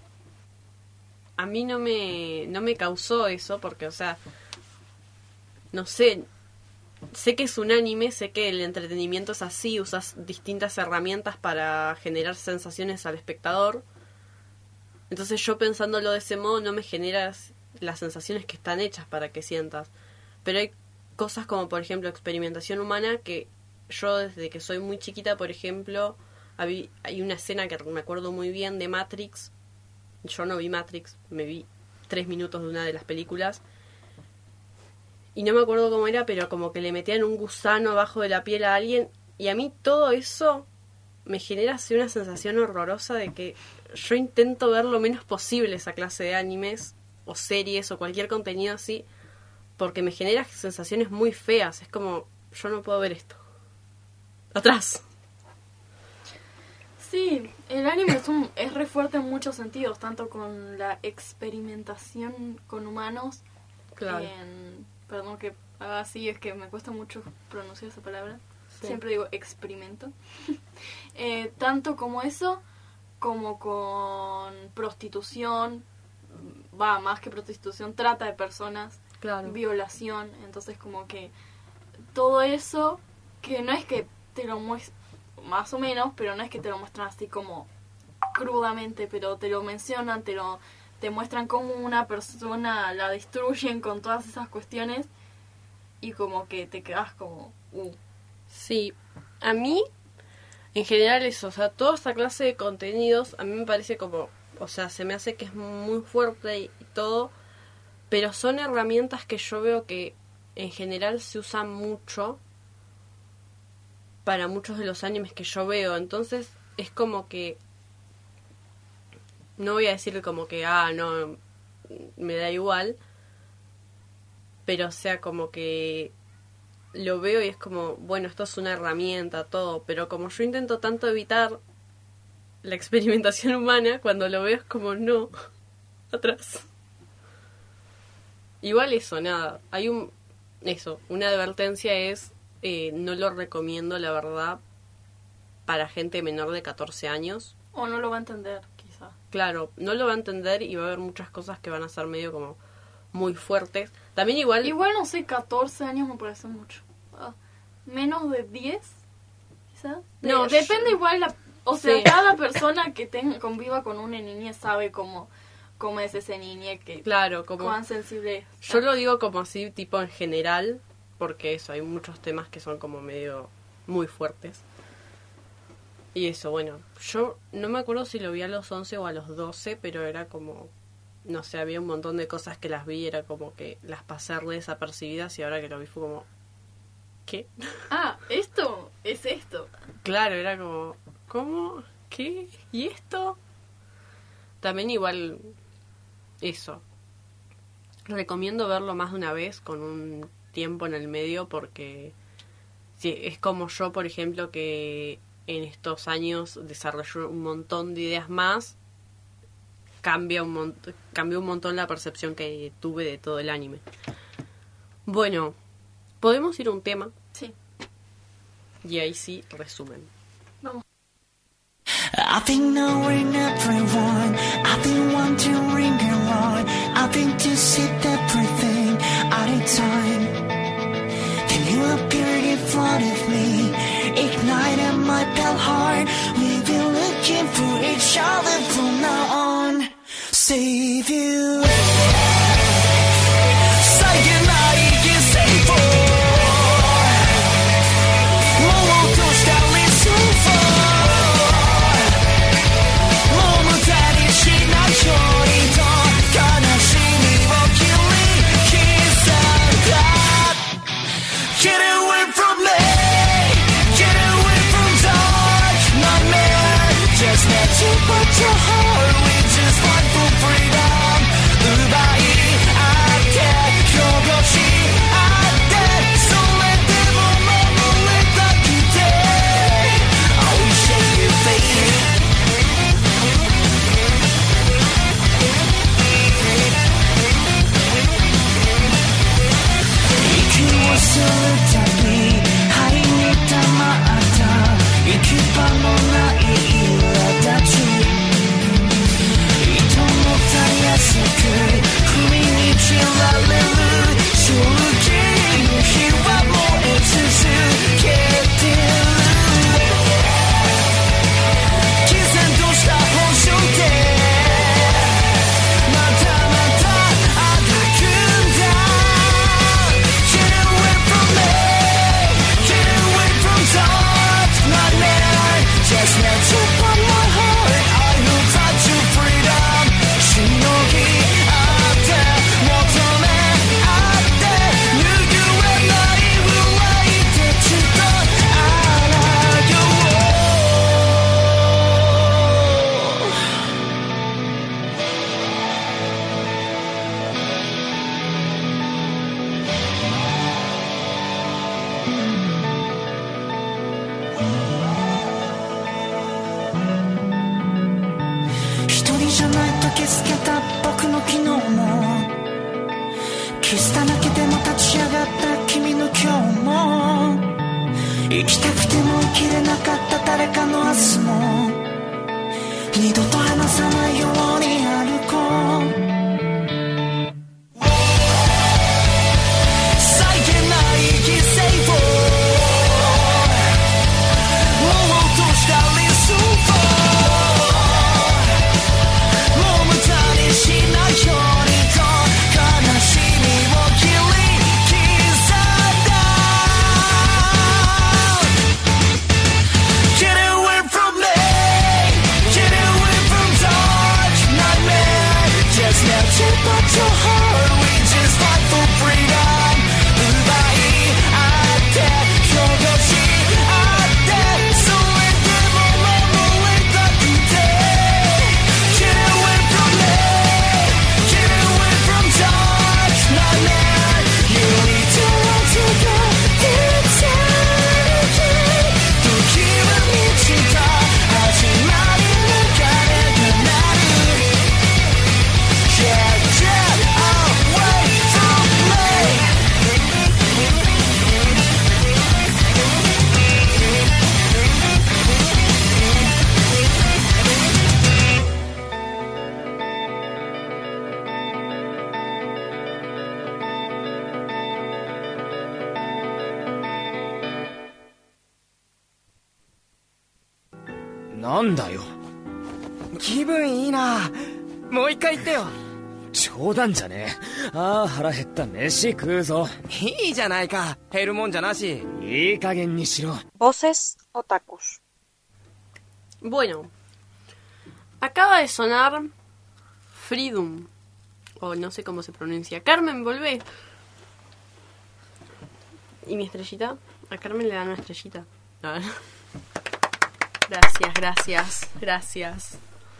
Speaker 5: A mí no me, no me causó eso porque, o sea... No sé... Sé que es un anime, sé que el entretenimiento es así, usas distintas herramientas para generar sensaciones al espectador. Entonces yo pensándolo de ese modo no me generas las sensaciones que están hechas para que sientas. Pero hay cosas como, por ejemplo, experimentación humana, que yo desde que soy muy chiquita, por ejemplo, hay una escena que me acuerdo muy bien de Matrix. Yo no vi Matrix, me vi tres minutos de una de las películas. Y no me acuerdo cómo era, pero como que le metían un gusano abajo de la piel a alguien. Y a mí todo eso me genera así una sensación horrorosa de que yo intento ver lo menos posible esa clase de animes. o series o cualquier contenido así, porque me genera sensaciones muy feas. Es como, yo no puedo ver esto. Atrás.
Speaker 6: Sí, el anime es, un, es re fuerte en muchos sentidos, tanto con la experimentación con humanos.
Speaker 5: Claro.
Speaker 6: En, perdón que haga así, es que me cuesta mucho pronunciar esa palabra.
Speaker 5: Sí.
Speaker 6: Siempre digo experimento. eh, tanto como eso, como con prostitución, va, más que prostitución, trata de personas,
Speaker 5: Claro.
Speaker 6: violación. Entonces como que todo eso, que no es que te lo muestran, más o menos, pero no es que te lo muestran así como crudamente, pero te lo mencionan, te lo te muestran cómo una persona la destruyen con todas esas cuestiones y como que te quedas como uh.
Speaker 5: Sí, a mí en general eso, o sea, toda esta clase de contenidos a mí me parece como, o sea, se me hace que es muy fuerte y todo, pero son herramientas que yo veo que en general se usan mucho para muchos de los animes que yo veo. Entonces es como que, no voy a decir como que, ah, no, me da igual, pero o sea, como que lo veo y es como, bueno, esto es una herramienta, todo, pero como yo intento tanto evitar la experimentación humana, cuando lo veo es como, no, atrás. Igual eso, nada, hay un, eso, una advertencia es, eh, no lo recomiendo, la verdad, para gente menor de catorce años.
Speaker 6: O no lo va a entender, quizá.
Speaker 5: Claro, no lo va a entender y va a haber muchas cosas que van a ser medio como muy fuertes. También igual...
Speaker 6: Igual, no sé, catorce años me parece mucho. Ah, menos de diez, quizás. De-
Speaker 5: No,
Speaker 6: depende
Speaker 5: yo-
Speaker 6: igual, la, o sea,
Speaker 5: Sí.
Speaker 6: cada persona que tenga, conviva con una niña sabe cómo, cómo es ese niña, que
Speaker 5: Claro, como...
Speaker 6: cuán sensible es.
Speaker 5: Yo lo digo como así, tipo en general, porque eso, hay muchos temas que son como medio muy fuertes. Y eso, bueno, yo no me acuerdo si lo vi a los once o a los doce, pero era como, no sé, había un montón de cosas que las vi y era como que las pasé re desapercibidas y ahora que lo vi fue como, ¿qué?
Speaker 6: Ah, esto es esto.
Speaker 5: Claro, era como, ¿cómo? ¿Qué? ¿Y esto? También igual, eso. Recomiendo verlo más de una vez con un tiempo en el medio porque sí, es como yo, por ejemplo, que en estos años desarrolló un montón de ideas más, cambia un montón, cambió un montón la percepción que tuve de todo el anime. Bueno, podemos ir a un tema.
Speaker 6: Sí.
Speaker 5: Y ahí sí, resumen.
Speaker 7: I've been knowing everyone, I've been wondering around, I've been to see everything at a time. Then you appeared in front of me, ignited my pale heart. We've been looking for each other from now on. Save you. Sayonara, you say for. もう落としたリスフォー。 Get away from me, get away from dark nightmare. Just let you put your heart, we just fight for freedom. 奪い合って汚し合ってそれでも守れたくて I wish that you faded. 息をするたび肺に溜まった行き場のない苛立ち糸もたやすく踏みにじられる正直の火は燃え続けてる毅然とした本性でまたまたあがくんだJust let you put my heart, I will touch you freedom. しのぎ合って求め生きたくても生きれなかった誰かの明日も二度と離さないように歩こう際限ない犠牲をもう落としたリスをもう無駄にしないようにと悲しみを切り刻んだ Get away from me Get away from dark nightmare Just now tip out your heart We just fight for freedom 奪い合って表現し合ってそれでも守りたくて Get away from me Get away from dark nightmare You need to run to go deep inside again 時は満ちた始まりの鐘が鳴る Get get away from me
Speaker 10: なんだよ。気分いいな。もう一回言ってよ。冗談じゃねえ。ああ、腹減った。飯食うぞ。いいじゃないか。減るもんじゃなし。いい加減にしろ。
Speaker 3: Voces otakus.
Speaker 5: Bueno, acaba de sonar Freedom, o no sé cómo se pronuncia. Carmen, volvé. ¿Y mi estrellita? A Carmen le dan una estrellita. A ver. Gracias, gracias, gracias.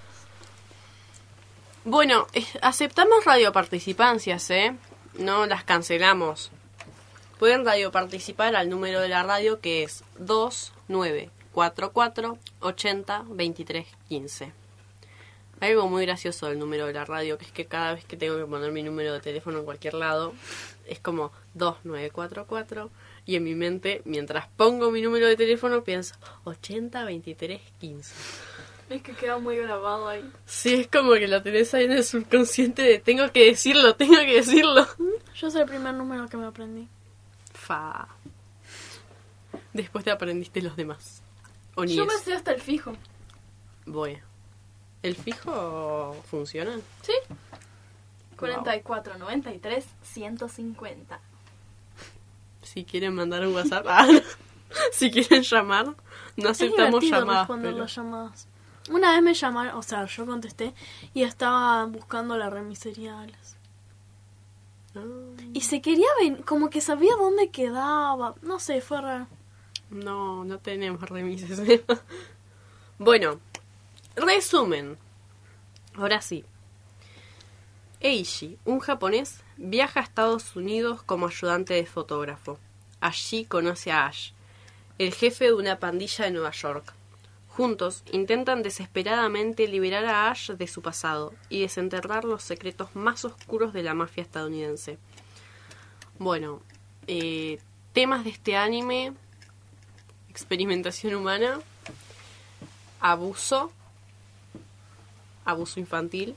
Speaker 5: Bueno, eh, aceptamos radioparticipancias, ¿eh? No las cancelamos. Pueden radioparticipar al número de la radio que es dos nueve cuatro cuatro ochenta veintitrés quince. Hay algo muy gracioso del número de la radio, que es que cada vez que tengo que poner mi número de teléfono en cualquier lado, es como dos nueve cuatro cuatro, y en mi mente, mientras pongo mi número de teléfono, pienso ochenta veintitrés quince.
Speaker 6: Es que queda muy grabado ahí.
Speaker 5: Sí, es como que lo tenés ahí en el subconsciente de tengo que decirlo, tengo que decirlo.
Speaker 9: Yo sé el primer número que me aprendí.
Speaker 5: Fa. Después te aprendiste los demás. O ni
Speaker 6: Yo me
Speaker 5: eso.
Speaker 6: sé hasta el fijo.
Speaker 5: Voy. ¿El fijo funciona?
Speaker 6: ¿Sí? cuarenta y cuatro, noventa y tres, ciento cincuenta.
Speaker 5: Si quieren mandar un WhatsApp, ah, no. Si quieren llamar, no aceptamos
Speaker 9: es
Speaker 5: llamadas.
Speaker 9: responder
Speaker 5: Pero...
Speaker 9: las llamadas. Una vez me llamaron, o sea, yo contesté y estaba buscando la remisería Alas.
Speaker 5: Ah.
Speaker 9: Y se quería venir, como que sabía dónde quedaba. No sé, fue raro.
Speaker 5: No, no tenemos remises. Bueno, resumen. Ahora sí. Eishi, un japonés, viaja a Estados Unidos como ayudante de fotógrafo. Allí conoce a Ash, el jefe de una pandilla de Nueva York. Juntos intentan desesperadamente liberar a Ash de su pasado y desenterrar los secretos más oscuros de la mafia estadounidense. Bueno, eh, temas de este anime: experimentación humana, abuso, abuso infantil.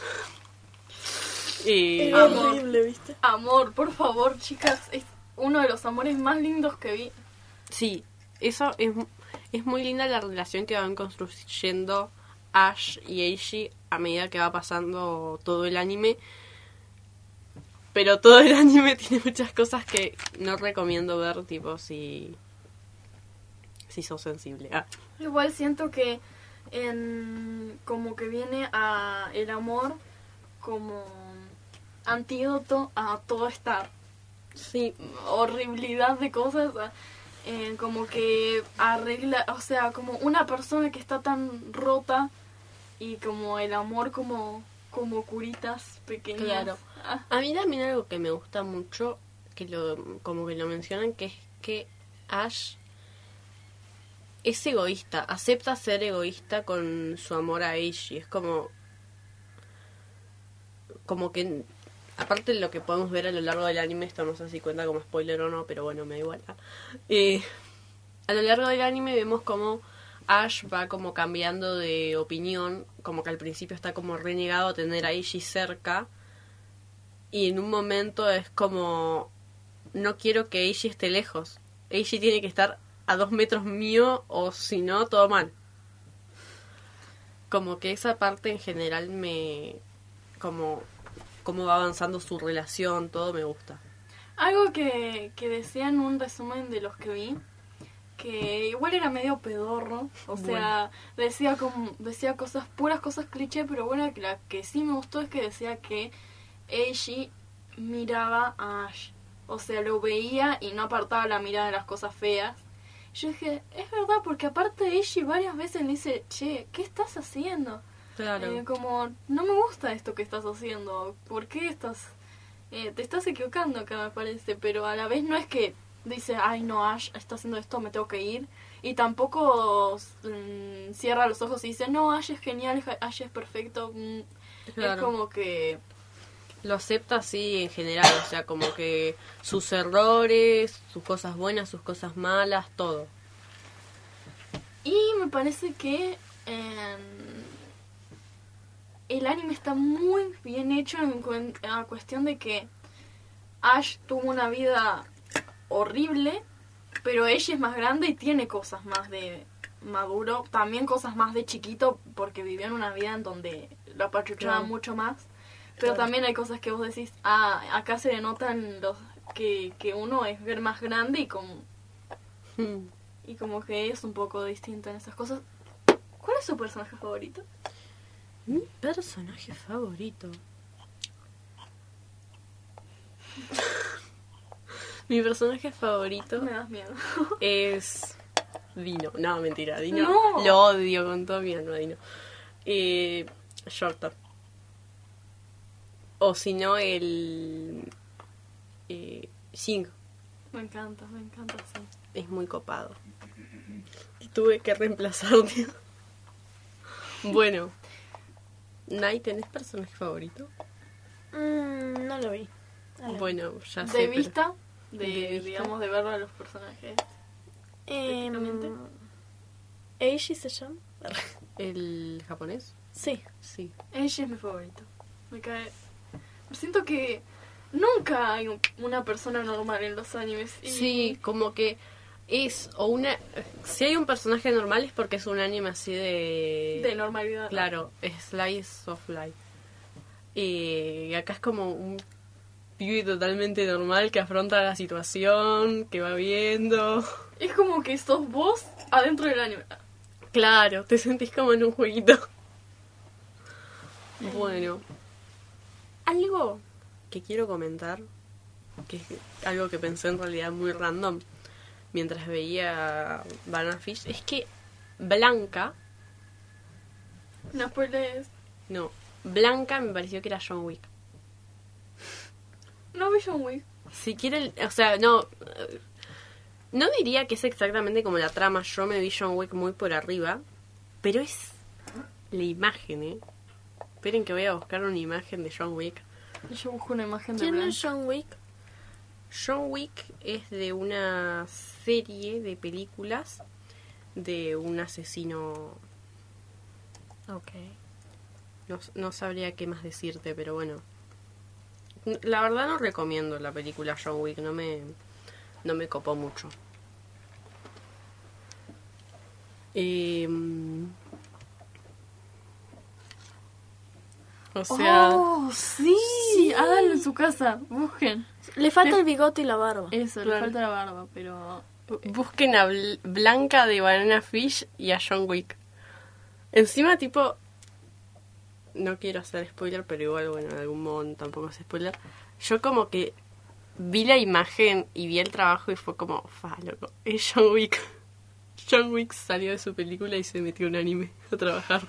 Speaker 6: Eh,
Speaker 9: Es
Speaker 6: amor,
Speaker 9: horrible, ¿viste?
Speaker 6: amor, por favor, chicas, es uno de los amores más lindos que vi.
Speaker 5: Sí, eso es, es muy linda la relación que van construyendo Ash y Eishi a medida que va pasando todo el anime. Pero todo el anime tiene muchas cosas que no recomiendo ver, tipo si si sos sensible. Ah.
Speaker 6: Igual siento que en, como que viene a el amor como antídoto a toda esta
Speaker 5: Sí,
Speaker 6: horribilidad de cosas, eh, como que arregla, o sea, como una persona que está tan rota y como el amor como como curitas pequeñas.
Speaker 5: Claro.
Speaker 6: Ah,
Speaker 5: A mí también algo que me gusta mucho, que lo como que lo mencionan, que es que Ash es egoísta, acepta ser egoísta con su amor a Eishi. Es como como que, aparte de lo que podemos ver a lo largo del anime, esto no sé si cuenta como spoiler o no, pero bueno, me da igual. Eh, a lo largo del anime vemos como Ash va como cambiando de opinión, como que al principio está como renegado a tener a Eiji cerca, y en un momento es como, no quiero que Eiji esté lejos, Eiji tiene que estar a dos metros mío o si no, todo mal. Como que esa parte en general me, como, cómo va avanzando su relación, todo me gusta.
Speaker 6: Algo que, que decía en un resumen de los que vi, que igual era medio pedorro, o
Speaker 5: Bueno.
Speaker 6: sea, decía como decía cosas, puras cosas cliché, pero bueno, que la que sí me gustó es que decía que Eiji miraba a Ash, o sea, lo veía y no apartaba la mirada de las cosas feas. Yo dije, es verdad, porque aparte Eiji varias veces le dice, che, ¿qué estás haciendo?
Speaker 5: Claro.
Speaker 6: Eh, como, no me gusta esto que estás haciendo, ¿por qué estás...? Eh, te estás equivocando acá, me parece, pero a la vez no es que dice, ay no, Ash está haciendo esto, me tengo que ir, y tampoco mm, cierra los ojos y dice, no, Ash es genial, Ash es perfecto. Mm,
Speaker 5: Claro.
Speaker 6: Es como que
Speaker 5: Lo acepta así en general, o sea, como que sus errores, sus cosas buenas, sus cosas malas, todo.
Speaker 6: y me parece que eh, el anime está muy bien hecho en, cu- en la cuestión de que Ash tuvo una vida horrible, pero ella es más grande y tiene cosas más de maduro, también cosas más de chiquito, porque vivió en una vida en donde lo apachuchaban
Speaker 5: Claro.
Speaker 6: mucho más, pero
Speaker 5: Claro.
Speaker 6: también hay cosas que vos decís, ah, acá se denotan los que, que uno es ver más grande y como,
Speaker 5: Hmm.
Speaker 6: y como que es un poco distinto en esas cosas. ¿Cuál es su personaje favorito?
Speaker 5: Mi personaje favorito. Mi personaje favorito
Speaker 6: Me das miedo.
Speaker 5: es Dino. No, mentira, Dino.
Speaker 6: No.
Speaker 5: Lo odio con todo mi alma, Dino. Eh, Shorter. O si no, el... Eh, Sing.
Speaker 6: Me encanta, me encanta, sí.
Speaker 5: Es muy copado. Tuve que reemplazarte. Bueno. Nai, ¿tenés personaje favorito?
Speaker 9: Mm, no lo vi. No lo vi.
Speaker 5: Bueno, ya sé.
Speaker 6: De
Speaker 5: pero-
Speaker 6: vista, de,
Speaker 5: ¿De vista?
Speaker 6: digamos, de ver a los personajes.
Speaker 9: Em,
Speaker 6: Exactamente.
Speaker 9: Eiji se llama.
Speaker 5: ¿El japonés?
Speaker 9: Sí.
Speaker 5: Sí.
Speaker 6: Ella es mi favorito. Me cae. Siento que nunca hay un- una persona normal en los animes. Y
Speaker 5: Sí, como que es o una... Si hay un personaje normal es porque es un anime así de...
Speaker 6: de normalidad.
Speaker 5: Claro, Slice of Life. Y acá es como un pibe totalmente normal que afronta la situación, que va viendo.
Speaker 6: Es como que sos vos adentro del anime.
Speaker 5: Claro, te sentís como en un jueguito. Bueno, algo que quiero comentar, que es algo que pensé en realidad muy random mientras veía Banana Fish, es que Blanca,
Speaker 6: No spoilers.
Speaker 5: no, Blanca me pareció que era John Wick.
Speaker 6: No vi John Wick.
Speaker 5: Si quieren, o sea, no, eh, no diría que es exactamente como la trama, yo me vi John Wick muy por arriba, pero es la imagen, ¿eh? Esperen que voy a buscar una imagen de John Wick.
Speaker 6: Yo busco una imagen de
Speaker 9: ¿Quién
Speaker 6: Blanca.
Speaker 9: es John Wick?
Speaker 5: John Wick es de una serie de películas de un asesino.
Speaker 9: Ok.
Speaker 5: No, no sabría qué más decirte, pero bueno. La verdad no recomiendo la película John Wick, no me, no me copó mucho. Eh, o sea,
Speaker 6: ¡Oh, sí!
Speaker 9: Sí.
Speaker 6: Háganlo en su casa. Busquen.
Speaker 9: Le falta
Speaker 6: Le-
Speaker 9: el bigote y la barba.
Speaker 6: Eso,
Speaker 5: Claro.
Speaker 6: le falta la barba, pero...
Speaker 5: busquen a Bl- Blanca de Banana Fish y a John Wick. Encima, tipo, no quiero hacer spoiler, pero igual, bueno, de algún modo tampoco es spoiler. Yo como que vi la imagen y vi el trabajo y fue como, fa, loco, es John Wick. John Wick salió de su película y se metió en anime a trabajar.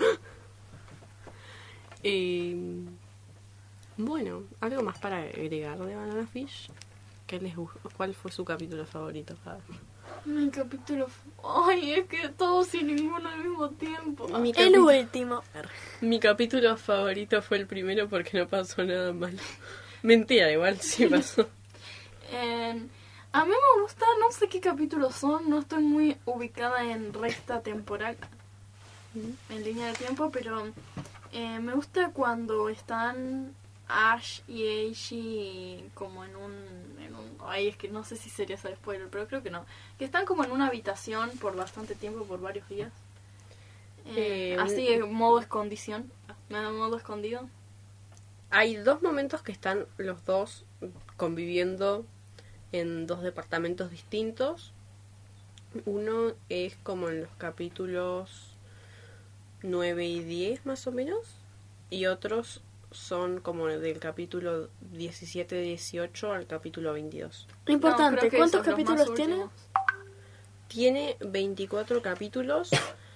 Speaker 5: Eh, bueno, algo más para agregar de Banana Fish. ¿Qué les gu- ¿Cuál fue su capítulo favorito? A ver.
Speaker 6: Mi capítulo... Ay, es que todos y ninguno al mismo tiempo.
Speaker 5: Mi,
Speaker 9: El
Speaker 5: capítulo,
Speaker 9: último.
Speaker 5: mi capítulo favorito fue el primero porque no pasó nada malo. Mentira, igual sí pasó.
Speaker 6: Eh, A mí me gusta, no sé qué capítulos son, no estoy muy ubicada en recta temporal, en línea de tiempo, pero eh, me gusta cuando están Ash y Eiji como en un, en un... Ay, es que no sé si sería ese spoiler, pero creo que no. Que están como en una habitación por bastante tiempo, por varios días. Eh,
Speaker 5: Eh,
Speaker 6: así, en modo escondición, modo escondido.
Speaker 5: Hay dos momentos que están los dos conviviendo en dos departamentos distintos. Uno es como en los capítulos nueve y diez más o menos, y otros son como del capítulo diecisiete dieciocho al capítulo veintidós.
Speaker 9: Importante,
Speaker 6: No, creo que
Speaker 9: ¿cuántos
Speaker 6: esos, los
Speaker 9: capítulos
Speaker 6: más
Speaker 9: tiene?
Speaker 6: últimos.
Speaker 5: Tiene veinticuatro capítulos.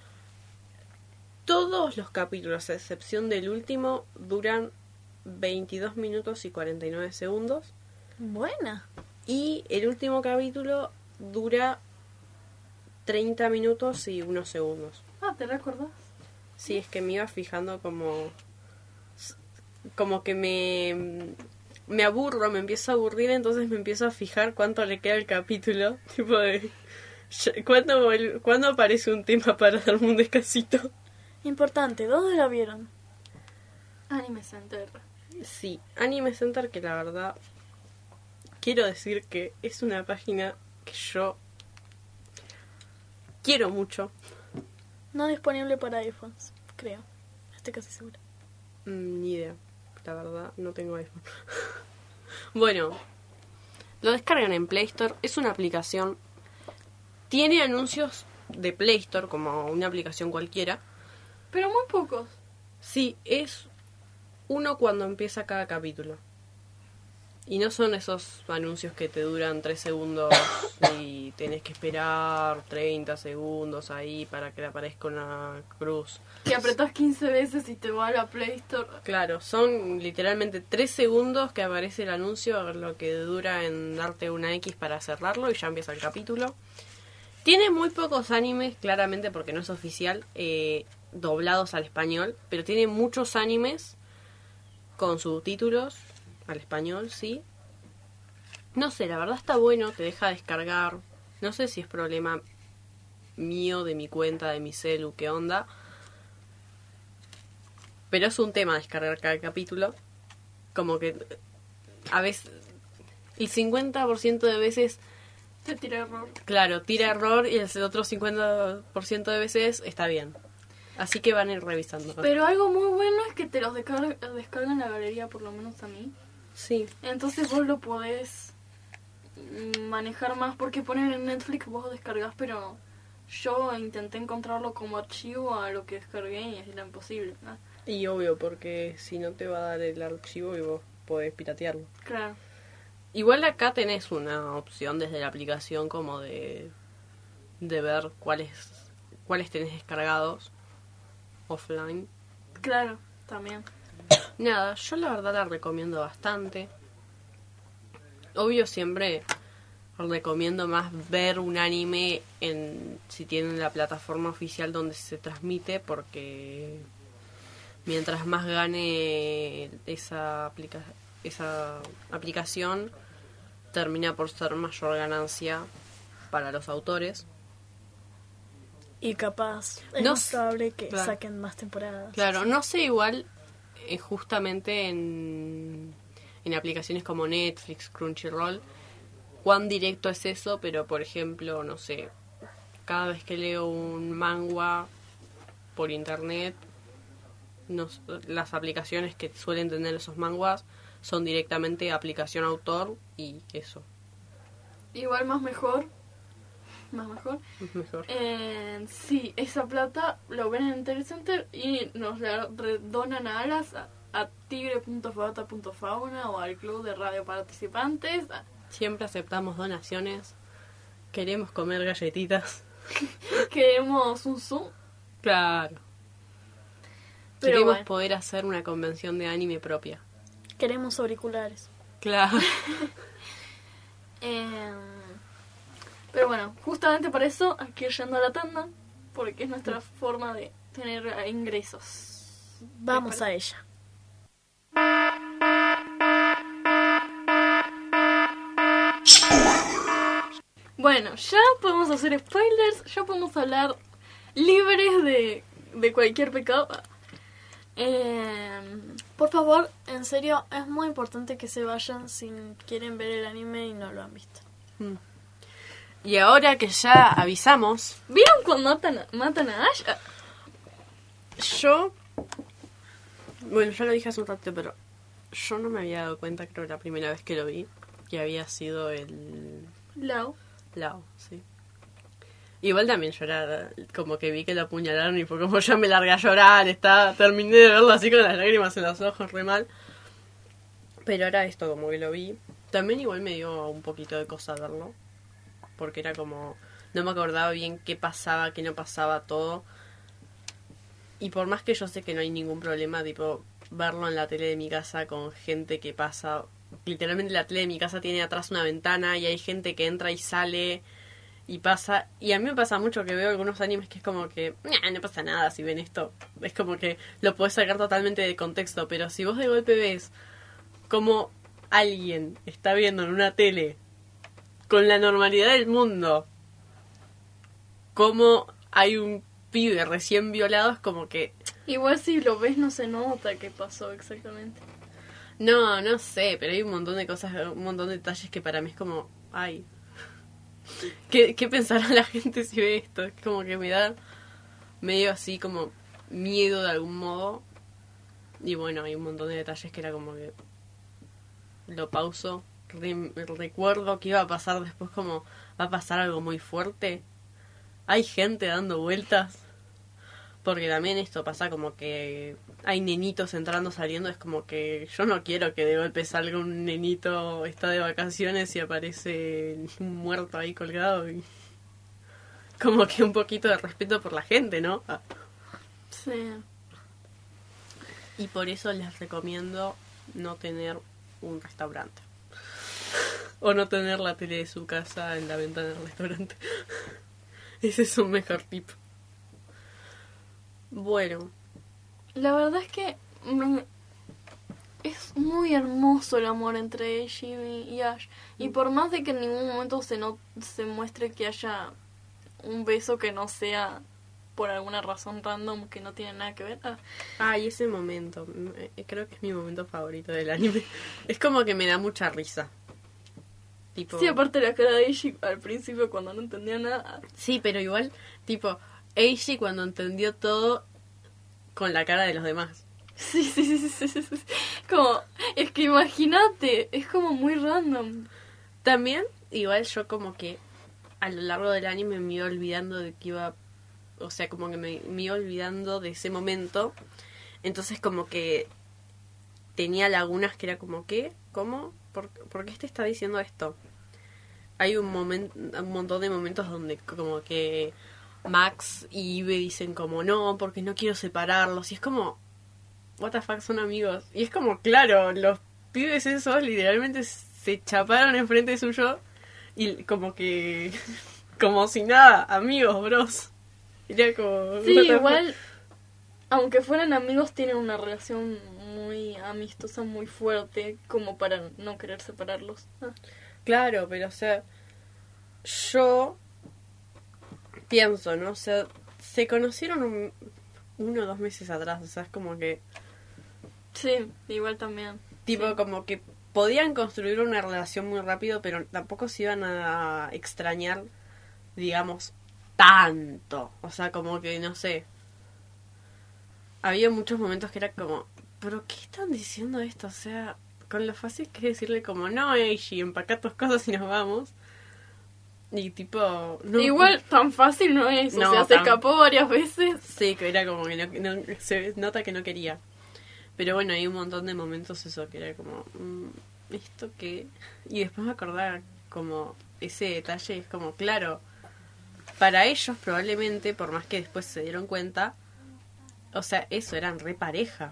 Speaker 5: Todos los capítulos, a excepción del último, duran veintidós minutos y cuarenta y nueve segundos.
Speaker 9: Buena.
Speaker 5: Y el último capítulo dura treinta minutos y unos segundos.
Speaker 6: Ah, ¿te recuerdas?
Speaker 5: Sí, es que me iba fijando como... Como que me... Me aburro, me empiezo a aburrir, entonces me empiezo a fijar cuánto le queda el capítulo. Tipo de... ¿Cuándo, vol- ¿Cuándo aparece un tema para darme un descansito?
Speaker 9: Importante, ¿dónde la vieron?
Speaker 6: Anime Center.
Speaker 5: Sí, Anime Center, que la verdad... Quiero decir que es una página que yo... quiero mucho.
Speaker 9: No disponible para iPhones, creo. Estoy casi segura.
Speaker 5: Mm, ni idea. La verdad, no tengo iPhone. Bueno, lo descargan en Play Store. Es una aplicación. Tiene anuncios de Play Store como una aplicación cualquiera.
Speaker 6: Pero muy pocos.
Speaker 5: Sí, es uno cuando empieza cada capítulo. Y no son esos anuncios que te duran tres segundos y tenés que esperar treinta segundos ahí para que le aparezca una cruz.
Speaker 6: Que apretás quince veces y te va a la Play Store.
Speaker 5: Claro, son literalmente tres segundos que aparece el anuncio, lo que dura en darte una X para cerrarlo y ya empieza el capítulo. Tiene muy pocos animes, claramente porque no es oficial, eh, doblados al español, pero tiene muchos animes con subtítulos al español, sí. No sé, la verdad está bueno, te deja descargar. No sé si es problema mío, de mi cuenta, de mi celu, qué onda. Pero es un tema descargar cada capítulo. Como que a veces, el cincuenta por ciento de veces...
Speaker 6: Te tira error.
Speaker 5: Claro, tira error y el otro cincuenta por ciento de veces está bien. Así que van a ir revisando.
Speaker 6: Pero algo muy bueno es que te los descarga, descargan en la galería, por lo menos a mí.
Speaker 5: Sí.
Speaker 6: Entonces vos lo podés manejar más, porque ponen en Netflix vos descargas, pero yo intenté encontrarlo como archivo a lo que descargué y es imposible, ¿no?
Speaker 5: Y obvio, porque si no te va a dar el archivo y vos podés piratearlo.
Speaker 6: Claro.
Speaker 5: Igual acá tenés una opción desde la aplicación como de, de ver cuáles, cuáles tenés descargados offline.
Speaker 6: Claro, también.
Speaker 5: Nada, yo la verdad la recomiendo bastante. Obvio siempre recomiendo más ver un anime en si tienen la plataforma oficial donde se transmite, porque mientras más gane esa aplica esa aplicación, termina por ser mayor ganancia para los autores.
Speaker 9: Y capaz es
Speaker 5: No
Speaker 9: más
Speaker 5: s-
Speaker 9: probable que
Speaker 5: claro.
Speaker 9: saquen más temporadas.
Speaker 5: Claro, no sé igual eh, justamente en, en aplicaciones como Netflix, Crunchyroll, cuán directo es eso, pero por ejemplo, no sé, cada vez que leo un manga por internet, nos, las aplicaciones que suelen tener esos manguas son directamente aplicación autor y eso.
Speaker 6: Igual más mejor. Más mejor.
Speaker 5: Es mejor.
Speaker 6: Eh, sí, esa plata lo ven en Telecenter y nos la re- donan a alas a, a tigre punto fogata punto fauna o al club de radio participantes. A-
Speaker 5: Siempre aceptamos donaciones. Queremos comer galletitas.
Speaker 6: Queremos un Zoom.
Speaker 5: Claro.
Speaker 6: Pero
Speaker 5: Queremos
Speaker 6: bueno.
Speaker 5: poder hacer una convención de anime propia.
Speaker 9: Queremos auriculares.
Speaker 5: Claro.
Speaker 6: Eh, pero bueno, justamente para eso hay que ir yendo a la tanda, porque es nuestra forma de tener eh, ingresos.
Speaker 9: Vamos a ella.
Speaker 11: Spoiler.
Speaker 6: Bueno, ya podemos hacer spoilers, ya podemos hablar libres de, de cualquier pecado. Eh,
Speaker 9: Por favor, en serio, es muy importante que se vayan si quieren ver el anime y no lo han visto.
Speaker 5: Mm. Y ahora que ya avisamos...
Speaker 6: ¿Vieron cuando matan a, matan a Ash? Ah.
Speaker 5: Yo... Bueno, ya lo dije hace un rato, pero yo no me había dado cuenta, creo, la primera vez que lo vi, que había sido el...
Speaker 6: Lao.
Speaker 5: Lao, sí. Igual también llorar, como que vi que lo apuñalaron y fue como ya me largué a llorar, está, terminé de verlo así con las lágrimas en los ojos, re mal. Pero ahora esto como que lo vi, también igual me dio un poquito de cosa verlo, porque era como, no me acordaba bien qué pasaba, qué no pasaba, todo. Y por más que yo sé que no hay ningún problema, tipo, verlo en la tele de mi casa con gente que pasa... Literalmente la tele de mi casa tiene atrás una ventana y hay gente que entra y sale y pasa. Y a mí me pasa mucho que veo algunos animes que es como que nah, no pasa nada si ven esto. Es como que lo podés sacar totalmente de contexto. Pero si vos de golpe ves como alguien está viendo en una tele con la normalidad del mundo como hay un pibe recién violado, es como que...
Speaker 6: Igual si lo ves no se nota qué pasó exactamente.
Speaker 5: No, no sé, pero hay un montón de cosas, un montón de detalles que para mí es como, ay, ¿qué, qué pensará la gente si ve esto? Es como que me da medio así como miedo de algún modo. Y bueno, hay un montón de detalles que era como que lo pauso, re, recuerdo que iba a pasar después, como va a pasar algo muy fuerte. Hay gente dando vueltas. Porque también esto pasa como que hay nenitos entrando, saliendo. Es como que yo no quiero que de golpe salga un nenito, está de vacaciones y aparece un muerto ahí colgado. Y como que un poquito de respeto por la gente, ¿no? Ah.
Speaker 6: Sí.
Speaker 5: Y por eso les recomiendo no tener un restaurante. O no tener la tele de su casa en la ventana del restaurante. Ese es un mejor tip. Bueno,
Speaker 6: la verdad es que me... es muy hermoso el amor entre Jimmy y Ash. Y por más de que en ningún momento se no se muestre que haya un beso que no sea por alguna razón random que no tiene nada que ver. Ah,
Speaker 5: ah y ese momento, creo que es mi momento favorito del anime. Es como que me da mucha risa. Tipo...
Speaker 6: Sí, aparte la cara de Eiji al principio cuando no entendía nada.
Speaker 5: Sí, pero igual, tipo... Eiji cuando entendió todo con la cara de los demás.
Speaker 6: Sí, sí, sí, sí, sí, sí. Como, es que imagínate, es como muy random.
Speaker 5: También, igual yo como que a lo largo del anime me iba olvidando de que iba... O sea, como que me, me iba olvidando de ese momento. Entonces como que tenía lagunas que era como, ¿qué? ¿Cómo? ¿Por, ¿por qué este está diciendo esto? Hay un momento, un montón de momentos donde como que... Max y Ibe dicen como no, porque no quiero separarlos. Y es como, what the fuck, son amigos. Y es como, claro, los pibes esos literalmente se chaparon enfrente suyo. Y como que, como si nada, amigos, bros. Era como...
Speaker 6: Sí, igual, aunque fueran amigos, tienen una relación muy amistosa, muy fuerte, como para no querer separarlos. Ah.
Speaker 5: Claro, pero o sea, yo... pienso, ¿no? O sea, se conocieron un, uno o dos meses atrás, o sea, es como que...
Speaker 6: Sí, igual también.
Speaker 5: Tipo,
Speaker 6: sí.
Speaker 5: Como que podían construir una relación muy rápido, pero tampoco se iban a extrañar, digamos, tanto. O sea, como que, no sé... Había muchos momentos que era como... ¿Pero qué están diciendo esto? O sea, con lo fácil que es decirle como... No, Eiji, empacá tus cosas y nos vamos... Y tipo... No,
Speaker 6: igual tan fácil no es, o
Speaker 5: no,
Speaker 6: sea,
Speaker 5: tan...
Speaker 6: se escapó varias veces.
Speaker 5: Sí, que era como que no, no, se nota que no quería. Pero bueno, hay un montón de momentos eso, que era como... Mmm, ¿esto qué? Y después me acordaba como ese detalle, es como, claro, para ellos probablemente, por más que después se dieron cuenta, o sea, eso, eran re pareja.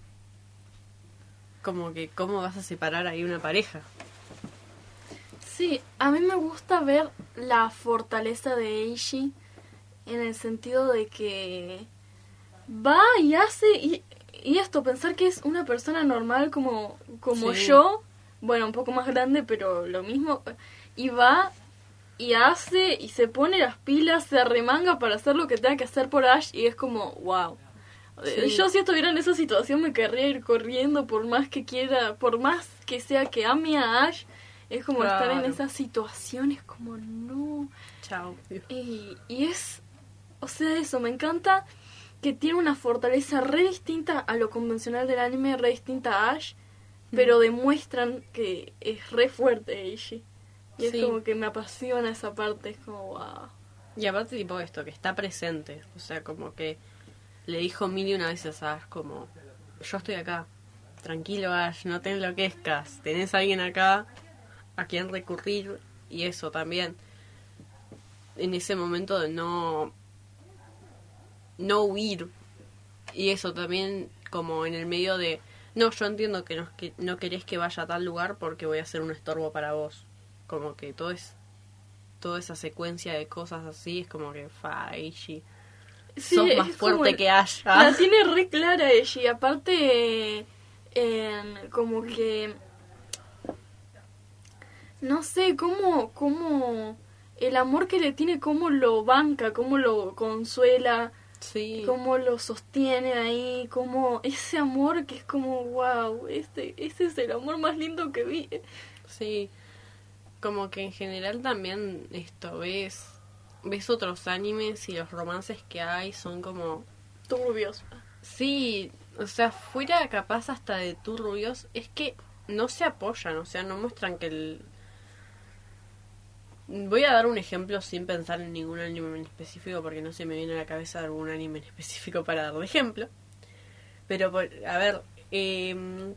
Speaker 5: Como que, ¿cómo vas a separar ahí una pareja?
Speaker 6: Sí, a mí me gusta ver la fortaleza de Eiji en el sentido de que va y hace y, y esto, pensar que es una persona normal como, como
Speaker 5: sí.
Speaker 6: yo, bueno, un poco más grande, pero lo mismo, y va y hace y se pone las pilas, se arremanga para hacer lo que tenga que hacer por Ash y es como, wow. Sí. Yo si estuviera en esa situación me querría ir corriendo por más que quiera, por más que sea que ame a Ash, es como claro. estar en esas situaciones como no.
Speaker 5: Chao.
Speaker 6: Y, y es, o sea, eso, me encanta que tiene una fortaleza re distinta a lo convencional del anime, re distinta a Ash, mm. pero demuestran que es re fuerte Eiji. Y sí. es como que me apasiona esa parte, es como wow.
Speaker 5: Y aparte tipo esto, que está presente, o sea, como que le dijo mil y una veces a Ash como, yo estoy acá, tranquilo Ash, no te enloquezcas, tenés a alguien acá a quien recurrir, y eso también, en ese momento de no, no huir, y eso también como en el medio de, no, yo entiendo que no, que no querés que vaya a tal lugar porque voy a ser un estorbo para vos, como que todo es, toda esa secuencia de cosas así, es como que, fa, Eiji. Sí, sos más fuerte que Ash. ¿Ah?
Speaker 6: La tiene re clara ella. Y aparte, eh, como que... No sé, cómo, cómo... El amor que le tiene, cómo lo banca, cómo lo consuela.
Speaker 5: Sí.
Speaker 6: Cómo lo sostiene ahí. Cómo ese amor que es como, wow, este, este es el amor más lindo que vi.
Speaker 5: Sí. Como que en general también esto ves... ves otros animes y los romances que hay son como
Speaker 6: turbios.
Speaker 5: Sí, o sea, fuera capaz hasta de turbios, es que no se apoyan, o sea, no muestran que el... Voy a dar un ejemplo sin pensar en ningún anime en específico porque no se me viene a la cabeza algún anime en específico para dar de ejemplo. Pero, a ver, eh,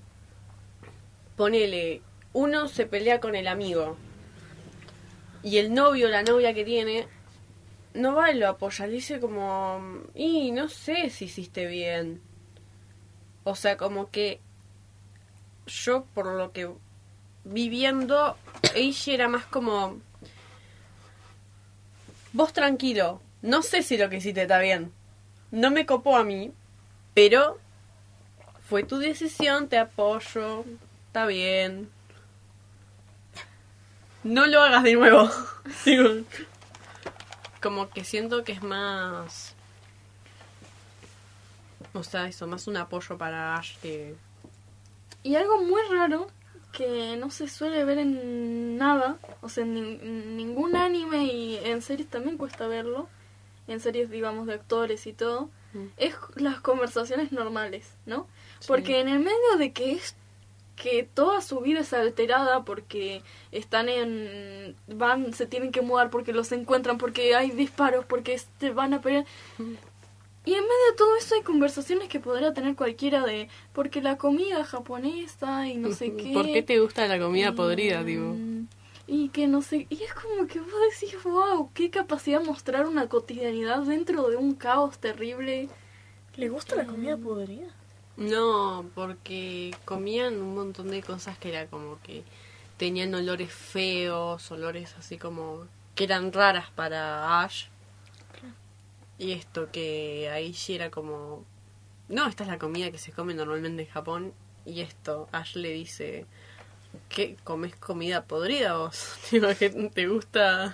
Speaker 5: ponele, uno se pelea con el amigo y el novio o la novia que tiene no va y lo apoya, le dice como, y no sé si hiciste bien. O sea, como que yo, por lo que vi viendo, Eiji era más como, vos tranquilo, no sé si lo que hiciste está bien. No me copó a mí, pero fue tu decisión, te apoyo, está bien. No lo hagas de nuevo. Digo, como que siento que es más, o sea, eso, más un apoyo para Ash que...
Speaker 6: Y algo muy raro que no se suele ver en nada, o sea, en, ni- en ningún anime y en series también cuesta verlo, en series, digamos, de actores y todo, mm. es las conversaciones normales, ¿no? Sí. Porque en el medio de que es que toda su vida es alterada porque están en... van, se tienen que mudar porque los encuentran, porque hay disparos, porque se van a pelear. Mm. Y en medio de todo eso hay conversaciones que podría tener cualquiera de... porque la comida japonesa y no sé qué...
Speaker 5: ¿Por qué te gusta la comida y, podrida, digo?
Speaker 6: Y que no sé... Y es como que vos decís, wow, qué capacidad de mostrar una cotidianidad dentro de un caos terrible.
Speaker 9: ¿Le gusta la comida podrida?
Speaker 5: No, porque comían un montón de cosas que era como que tenían olores feos, olores así como que eran raras para Ash. Claro. Y esto que ahí sí era como, no, esta es la comida que se come normalmente en Japón. Y esto, Ash le dice, ¿qué? ¿Comes comida podrida vos? ¿Que te gusta?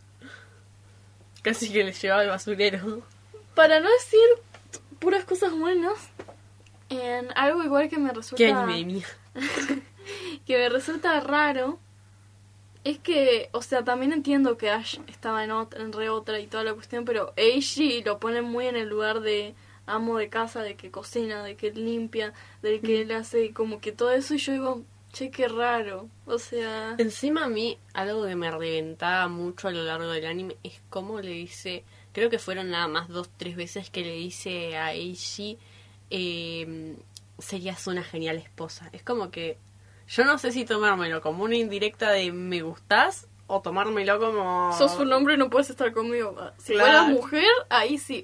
Speaker 5: Casi que le llevaba al basurero.
Speaker 6: Para no decir puras cosas buenas, en algo igual que me resulta...
Speaker 5: ¿Qué anime mía?
Speaker 6: que me resulta raro es que, o sea, también entiendo que Ash estaba en otra, en re otra y toda la cuestión, pero Eiji lo pone muy en el lugar de amo de casa, de que cocina, de que limpia, de que él hace como que todo eso, y yo digo, che, qué raro, o sea...
Speaker 5: Encima a mí, algo que me reventaba mucho a lo largo del anime es cómo le dice, creo que fueron nada más dos, tres veces que le dice a Eiji, eh, serías una genial esposa. Es como que yo no sé si tomármelo como una indirecta de me gustás o tomármelo como...
Speaker 6: sos un hombre y no puedes estar conmigo. Si claro. fueras mujer, ahí sí.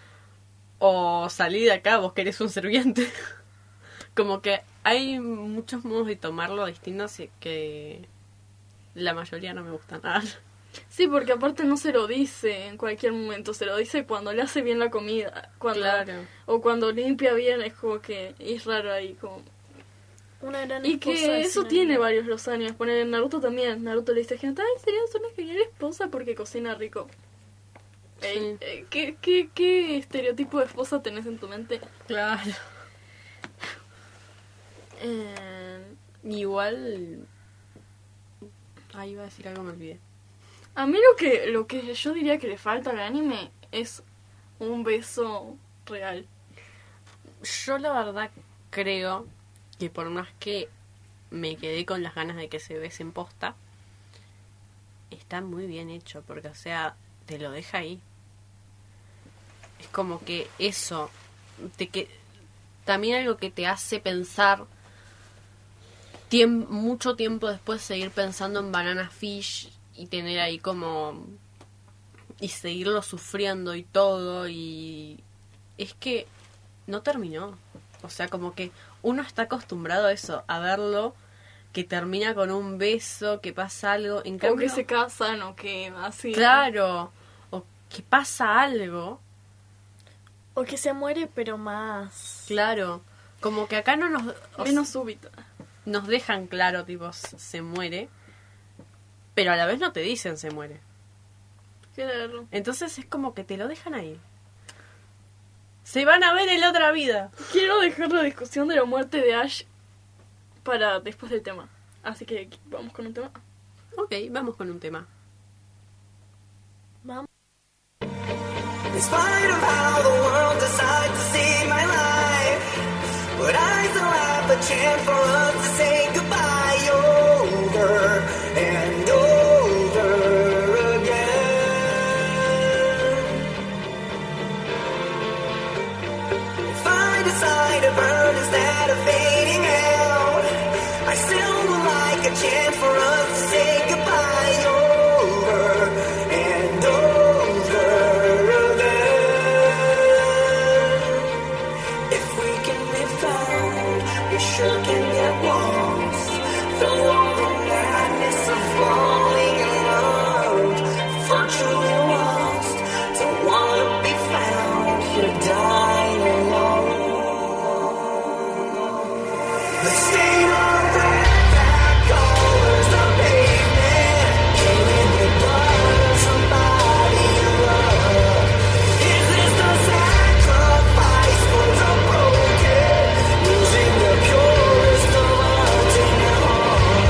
Speaker 5: O salí de acá, vos querés un sirviente. Como que hay muchos modos de tomarlo distintos y que la mayoría no me gustan nada.
Speaker 6: Sí, porque aparte no se lo dice en cualquier momento, se lo dice cuando le hace bien la comida, cuando
Speaker 5: claro.
Speaker 6: o cuando limpia bien, es como que es raro ahí, como...
Speaker 9: Una gran
Speaker 6: Y
Speaker 9: esposa
Speaker 6: que
Speaker 9: de
Speaker 6: eso
Speaker 9: cine.
Speaker 6: tiene varios los animes. Poner en Naruto también. Naruto le dice a Hinata, ay, sería una genial esposa porque cocina rico. Ey, eh, ¿qué, qué, ¿Qué estereotipo de esposa tenés en tu mente?
Speaker 5: Claro.
Speaker 6: Eh,
Speaker 5: Igual... Ah, iba a decir algo, me olvidé.
Speaker 6: a mí lo que, lo que yo diría que le falta al anime es un beso real.
Speaker 5: Yo la verdad creo que por más que me quedé con las ganas de que se besen posta, está muy bien hecho, porque o sea, te lo deja ahí. Es como que eso, te que también algo que te hace pensar tiemp- mucho tiempo después, seguir pensando en Banana Fish y tener ahí como y seguirlo sufriendo y todo, y es que no terminó. O sea, como que uno está acostumbrado a eso, a verlo, que termina con un beso, que pasa algo. En
Speaker 6: O
Speaker 5: cambio,
Speaker 6: que se casan o que así.
Speaker 5: claro, o que pasa algo.
Speaker 9: O que se muere, pero más...
Speaker 5: Claro, como que acá no nos... o
Speaker 6: Menos súbita.
Speaker 5: nos dejan claro, tipo, s- se muere, pero a la vez no te dicen se muere.
Speaker 6: Claro.
Speaker 5: Entonces es como que te lo dejan ahí. Se van a ver en la otra vida.
Speaker 6: Quiero dejar la discusión de la muerte de Ash para después del tema. Así que vamos con un tema.
Speaker 5: Ok, vamos con un tema.
Speaker 9: Vamos.
Speaker 7: In spite of how the world decides to see my life, but I still have a chance for us to say goodbye over and over again. If I decide to burn instead of fading out, I still would like a chance for us to say goodbye over and over again. If we can be found, we sure can get lost. Through all the madness of falling in love, virtually lost. Don't wanna be found here dying alone. The state of red that colors the pavement, painted with blood of somebody you love. Is this the sacrifice for the broken, losing the purest of hearts in your heart?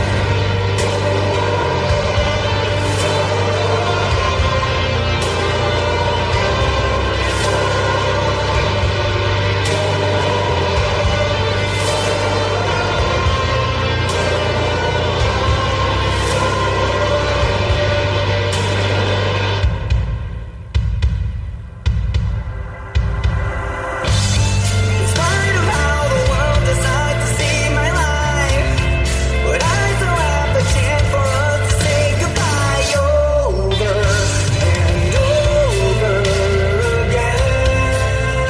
Speaker 7: In spite of how the world decides to see my life, but I still have a chance for us to say goodbye over and over again.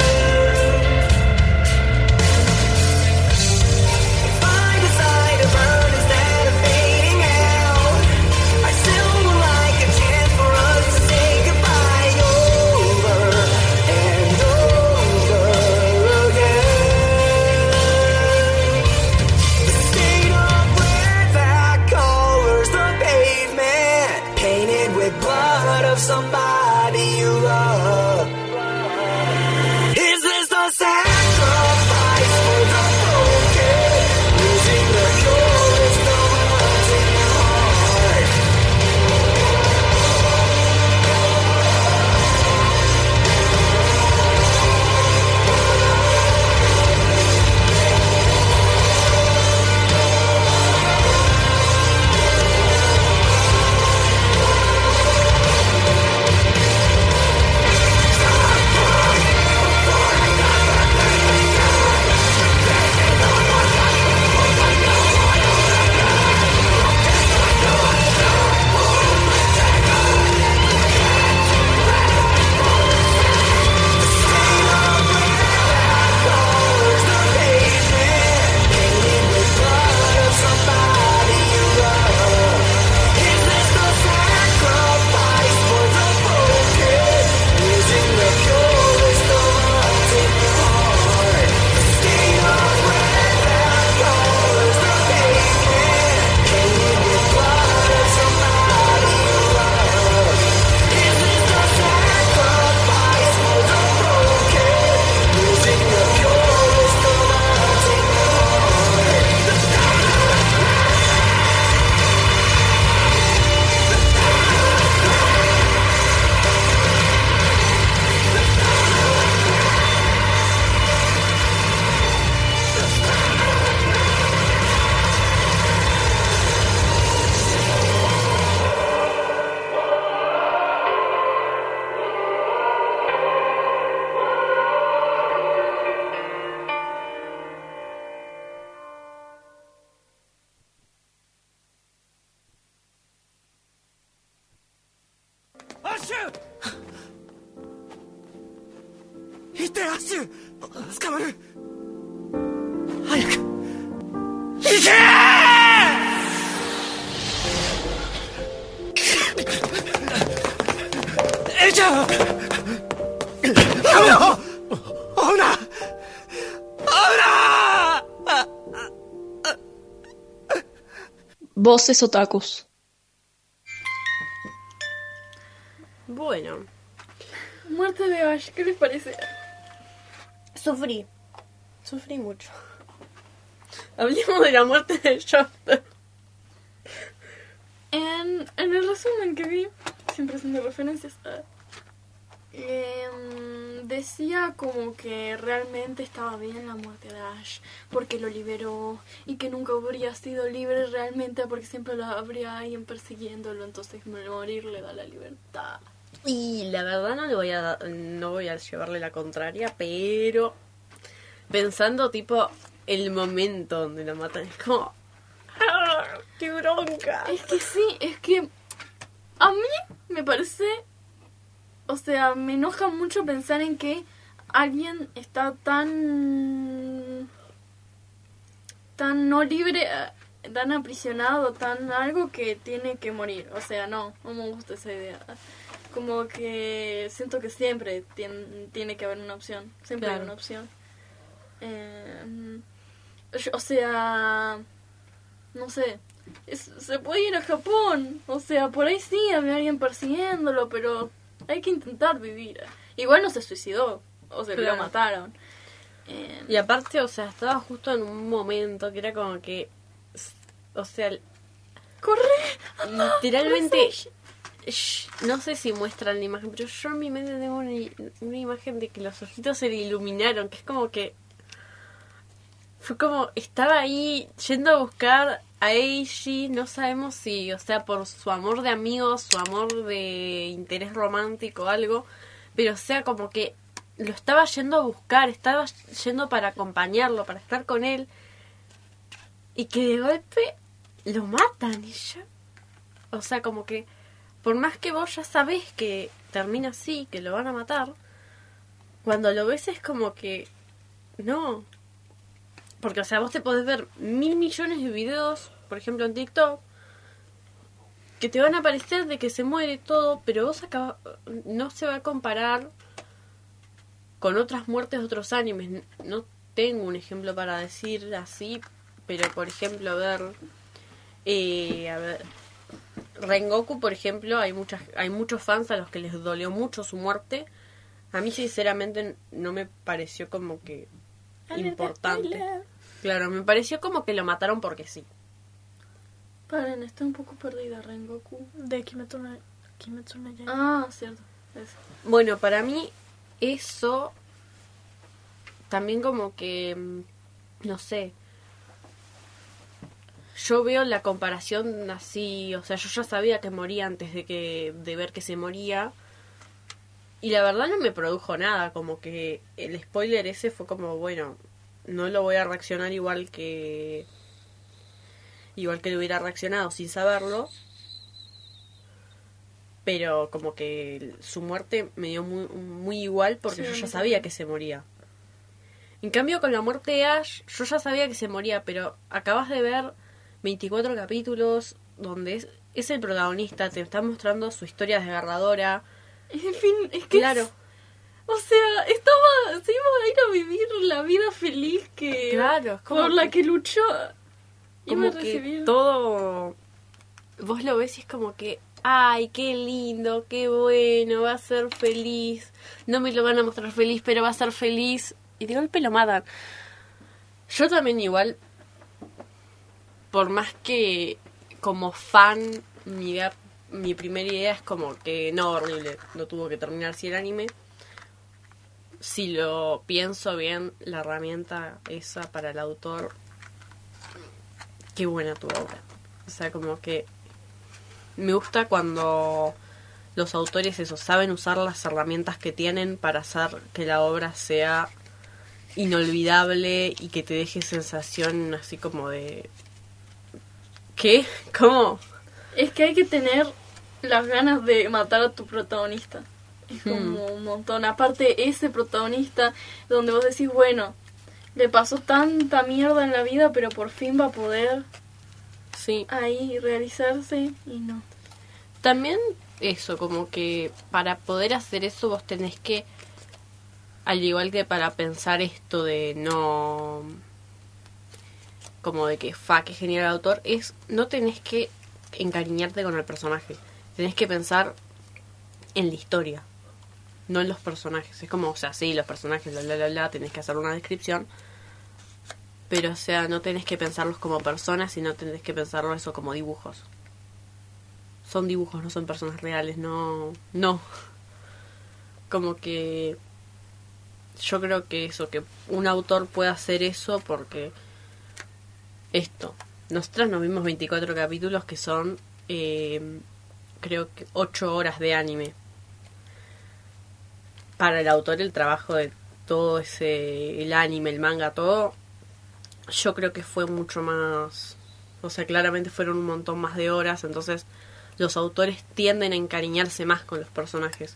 Speaker 7: If I decide to burn instead of fading out, I still would like a chance for us to say goodbye over and over again. The state of red that colors the pavement, painted with blood of somebody you love. Is this the sacrifice for the broken, losing the purest of hearts in your heart?
Speaker 10: てアッシュ捕まる早く行けーエイちゃんやめろオウナ
Speaker 2: Voces otakus.
Speaker 5: Bueno.
Speaker 6: Muerte de Ash, ¿qué les parece?
Speaker 4: Sufrí.
Speaker 5: Sufrí mucho. Hablemos de la muerte de Shafter.
Speaker 6: En, en el resumen que vi, siempre haciendo referencias a... Eh, decía como que realmente estaba bien la muerte de Ash porque lo liberó y que nunca habría sido libre realmente porque siempre lo habría alguien persiguiéndolo, entonces morir le da la libertad.
Speaker 5: Y la verdad no le voy a no voy a llevarle la contraria, pero pensando tipo el momento donde la matan es como ¡ah, qué bronca!
Speaker 6: Es que sí, es que a mí me parece, o sea, me enoja mucho pensar en que alguien está tan tan no libre, tan aprisionado, tan algo que tiene que morir. O sea, no, no me gusta esa idea. Como que siento que siempre tiene, tiene que haber una opción. Siempre
Speaker 5: claro.
Speaker 6: hay una opción. Eh, o sea, no sé. Es, se puede ir a Japón. O sea, por ahí sí había alguien persiguiéndolo, pero hay que intentar vivir. Igual no se suicidó. O sea,
Speaker 5: claro.
Speaker 6: lo mataron. Eh,
Speaker 5: Y aparte, o sea, estaba justo en un momento que era como que... O sea...
Speaker 6: ¡Corre!
Speaker 5: Literalmente... Shh, no sé si muestran la imagen, pero yo en mi mente tengo una, una imagen de que los ojitos se le iluminaron, que es como que... Fue como... Estaba ahí yendo a buscar a Eiji, no sabemos si, o sea, por su amor de amigos, su amor de interés romántico o algo, pero o sea, como que lo estaba yendo a buscar, estaba yendo para acompañarlo, para estar con él, y que de golpe lo matan y ya... O sea, como que... Por más que vos ya sabés que termina así, que lo van a matar, cuando lo ves es como que... No. Porque, o sea, vos te podés ver mil millones de videos, por ejemplo en TikTok, que te van a aparecer de que se muere todo, pero vos acá no se va a comparar con otras muertes de otros animes. No tengo un ejemplo para decir así, pero por ejemplo, a ver... Eh, a ver... Rengoku, por ejemplo, hay muchas, hay muchos fans a los que les dolió mucho su muerte. A mí sinceramente no me pareció como que importante. Claro, me pareció como que lo mataron porque sí.
Speaker 6: Paren, estoy un poco perdida, Rengoku.
Speaker 9: De Kimetsu no, Kimetsu no Yaiba.
Speaker 6: Ah, cierto. Eso.
Speaker 5: Bueno, para mí eso también como que, no sé, yo veo la comparación así, o sea, yo ya sabía que moría antes de que de ver que se moría. Y la verdad no me produjo nada, como que el spoiler ese fue como, bueno, no lo voy a reaccionar igual que igual que lo hubiera reaccionado sin saberlo. Pero como que su muerte me dio muy, muy igual porque sí, yo ya sabía que se moría. En cambio con la muerte de Ash, yo ya sabía que se moría, pero acabas de ver veinticuatro capítulos donde es, es el protagonista, te está mostrando su historia desgarradora.
Speaker 6: En fin, es que
Speaker 5: claro.
Speaker 6: Es, o sea, estaba, se iba a ir a vivir la vida feliz que
Speaker 5: claro,
Speaker 6: por la que luchó.
Speaker 5: Como que todo vos lo ves y es como que ay, qué lindo, qué bueno, va a ser feliz. No me lo van a mostrar feliz, pero va a ser feliz. Y de golpe lo matan. Yo también igual, por más que como fan, mi, mi primera idea es como que no, horrible, no tuvo que terminar así el anime. Si lo pienso bien, la herramienta esa para el autor, qué buena tu obra. O sea, como que me gusta cuando los autores eso saben usar las herramientas que tienen para hacer que la obra sea inolvidable y que te deje sensación así como de ¿qué? ¿Cómo?
Speaker 6: Es que hay que tener las ganas de matar a tu protagonista. Es como un montón. Aparte, ese protagonista donde vos decís, bueno, le pasó tanta mierda en la vida, pero por fin va a poder
Speaker 5: sí.
Speaker 6: ahí realizarse y no.
Speaker 5: También eso, como que para poder hacer eso vos tenés que, al igual que para pensar esto de no... como de que fa, que genial el autor, es no tenés que encariñarte con el personaje. Tenés que pensar en la historia, no en los personajes. Es como, o sea, sí, los personajes, bla, bla, bla, bla, tenés que hacer una descripción, pero, o sea, no tenés que pensarlos como personas, sino tenés que pensarlo eso como dibujos. Son dibujos, no son personas reales, no... No. Como que... Yo creo que eso, que un autor puede hacer eso porque... Esto. Nosotros nos vimos veinticuatro capítulos que son... Eh, creo que ocho horas de anime. Para el autor el trabajo de todo ese... El anime, el manga, todo... Yo creo que fue mucho más... O sea, claramente fueron un montón más de horas, entonces... Los autores tienden a encariñarse más con los personajes.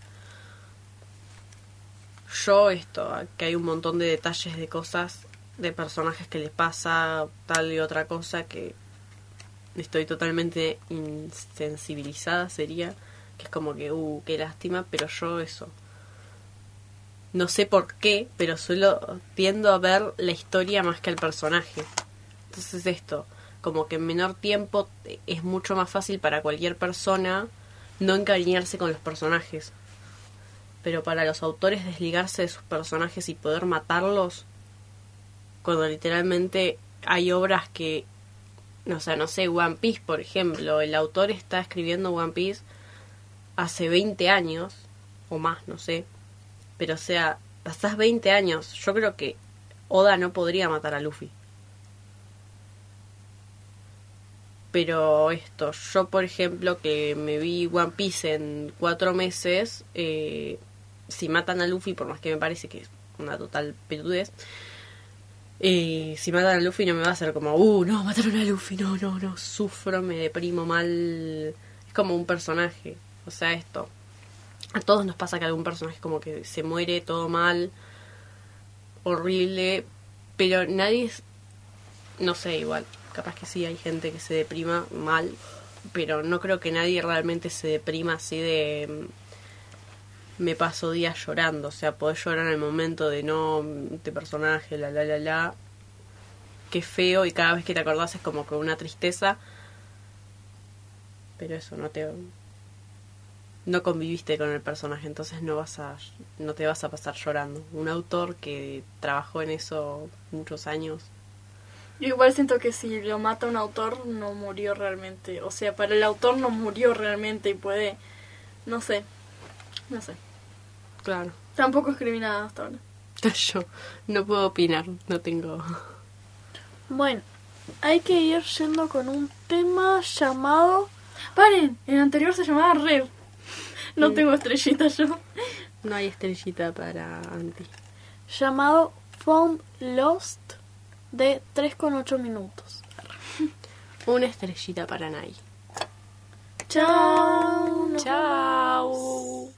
Speaker 5: Yo esto, que hay un montón de detalles de cosas, de personajes que les pasa tal y otra cosa que estoy totalmente insensibilizada, sería, que es como que, uh, qué lástima, pero yo eso. No sé por qué, pero solo tiendo a ver la historia más que el personaje. Entonces esto... Como que en menor tiempo es mucho más fácil para cualquier persona no encariñarse con los personajes. Pero para los autores desligarse de sus personajes y poder matarlos, cuando literalmente hay obras que, o sea, no sé, One Piece, por ejemplo, el autor está escribiendo One Piece hace veinte años, o más, no sé. Pero, o sea, pasás veinte años, yo creo que Oda no podría matar a Luffy. Pero esto, yo por ejemplo que me vi One Piece en cuatro meses, eh, si matan a Luffy, por más que me parece que es una total peludez, eh, si matan a Luffy no me va a hacer como, uh, no, mataron a Luffy, no, no, no, sufro, me deprimo mal, es como un personaje, o sea esto, a todos nos pasa que algún personaje como que se muere todo mal, horrible, pero nadie es, no sé, igual. Capaz que sí, hay gente que se deprima mal, pero no creo que nadie realmente se deprima así de... Me paso días llorando, o sea, podés llorar en el momento de no, este personaje, la, la, la, la... Qué feo, y cada vez que te acordás es como con una tristeza. Pero eso, no te... No conviviste con el personaje, entonces no vas a... No te vas a pasar llorando. Un autor que trabajó en eso muchos años...
Speaker 6: Yo igual siento que si lo mata un autor, no murió realmente. O sea, para el autor no murió realmente y puede... No sé. No sé.
Speaker 5: Claro.
Speaker 6: Tampoco escribí nada hasta ahora.
Speaker 5: Yo no puedo opinar, no tengo...
Speaker 9: Bueno, hay que ir yendo con un tema llamado...
Speaker 6: ¡Paren! El anterior se llamaba Rev. No
Speaker 5: Sí.
Speaker 6: tengo estrellita yo.
Speaker 5: No hay estrellita para Anti.
Speaker 9: Llamado Found Lost, de tres con ocho minutos.
Speaker 5: Una estrellita para Nai.
Speaker 9: Chao.
Speaker 5: Chao.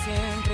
Speaker 7: siempre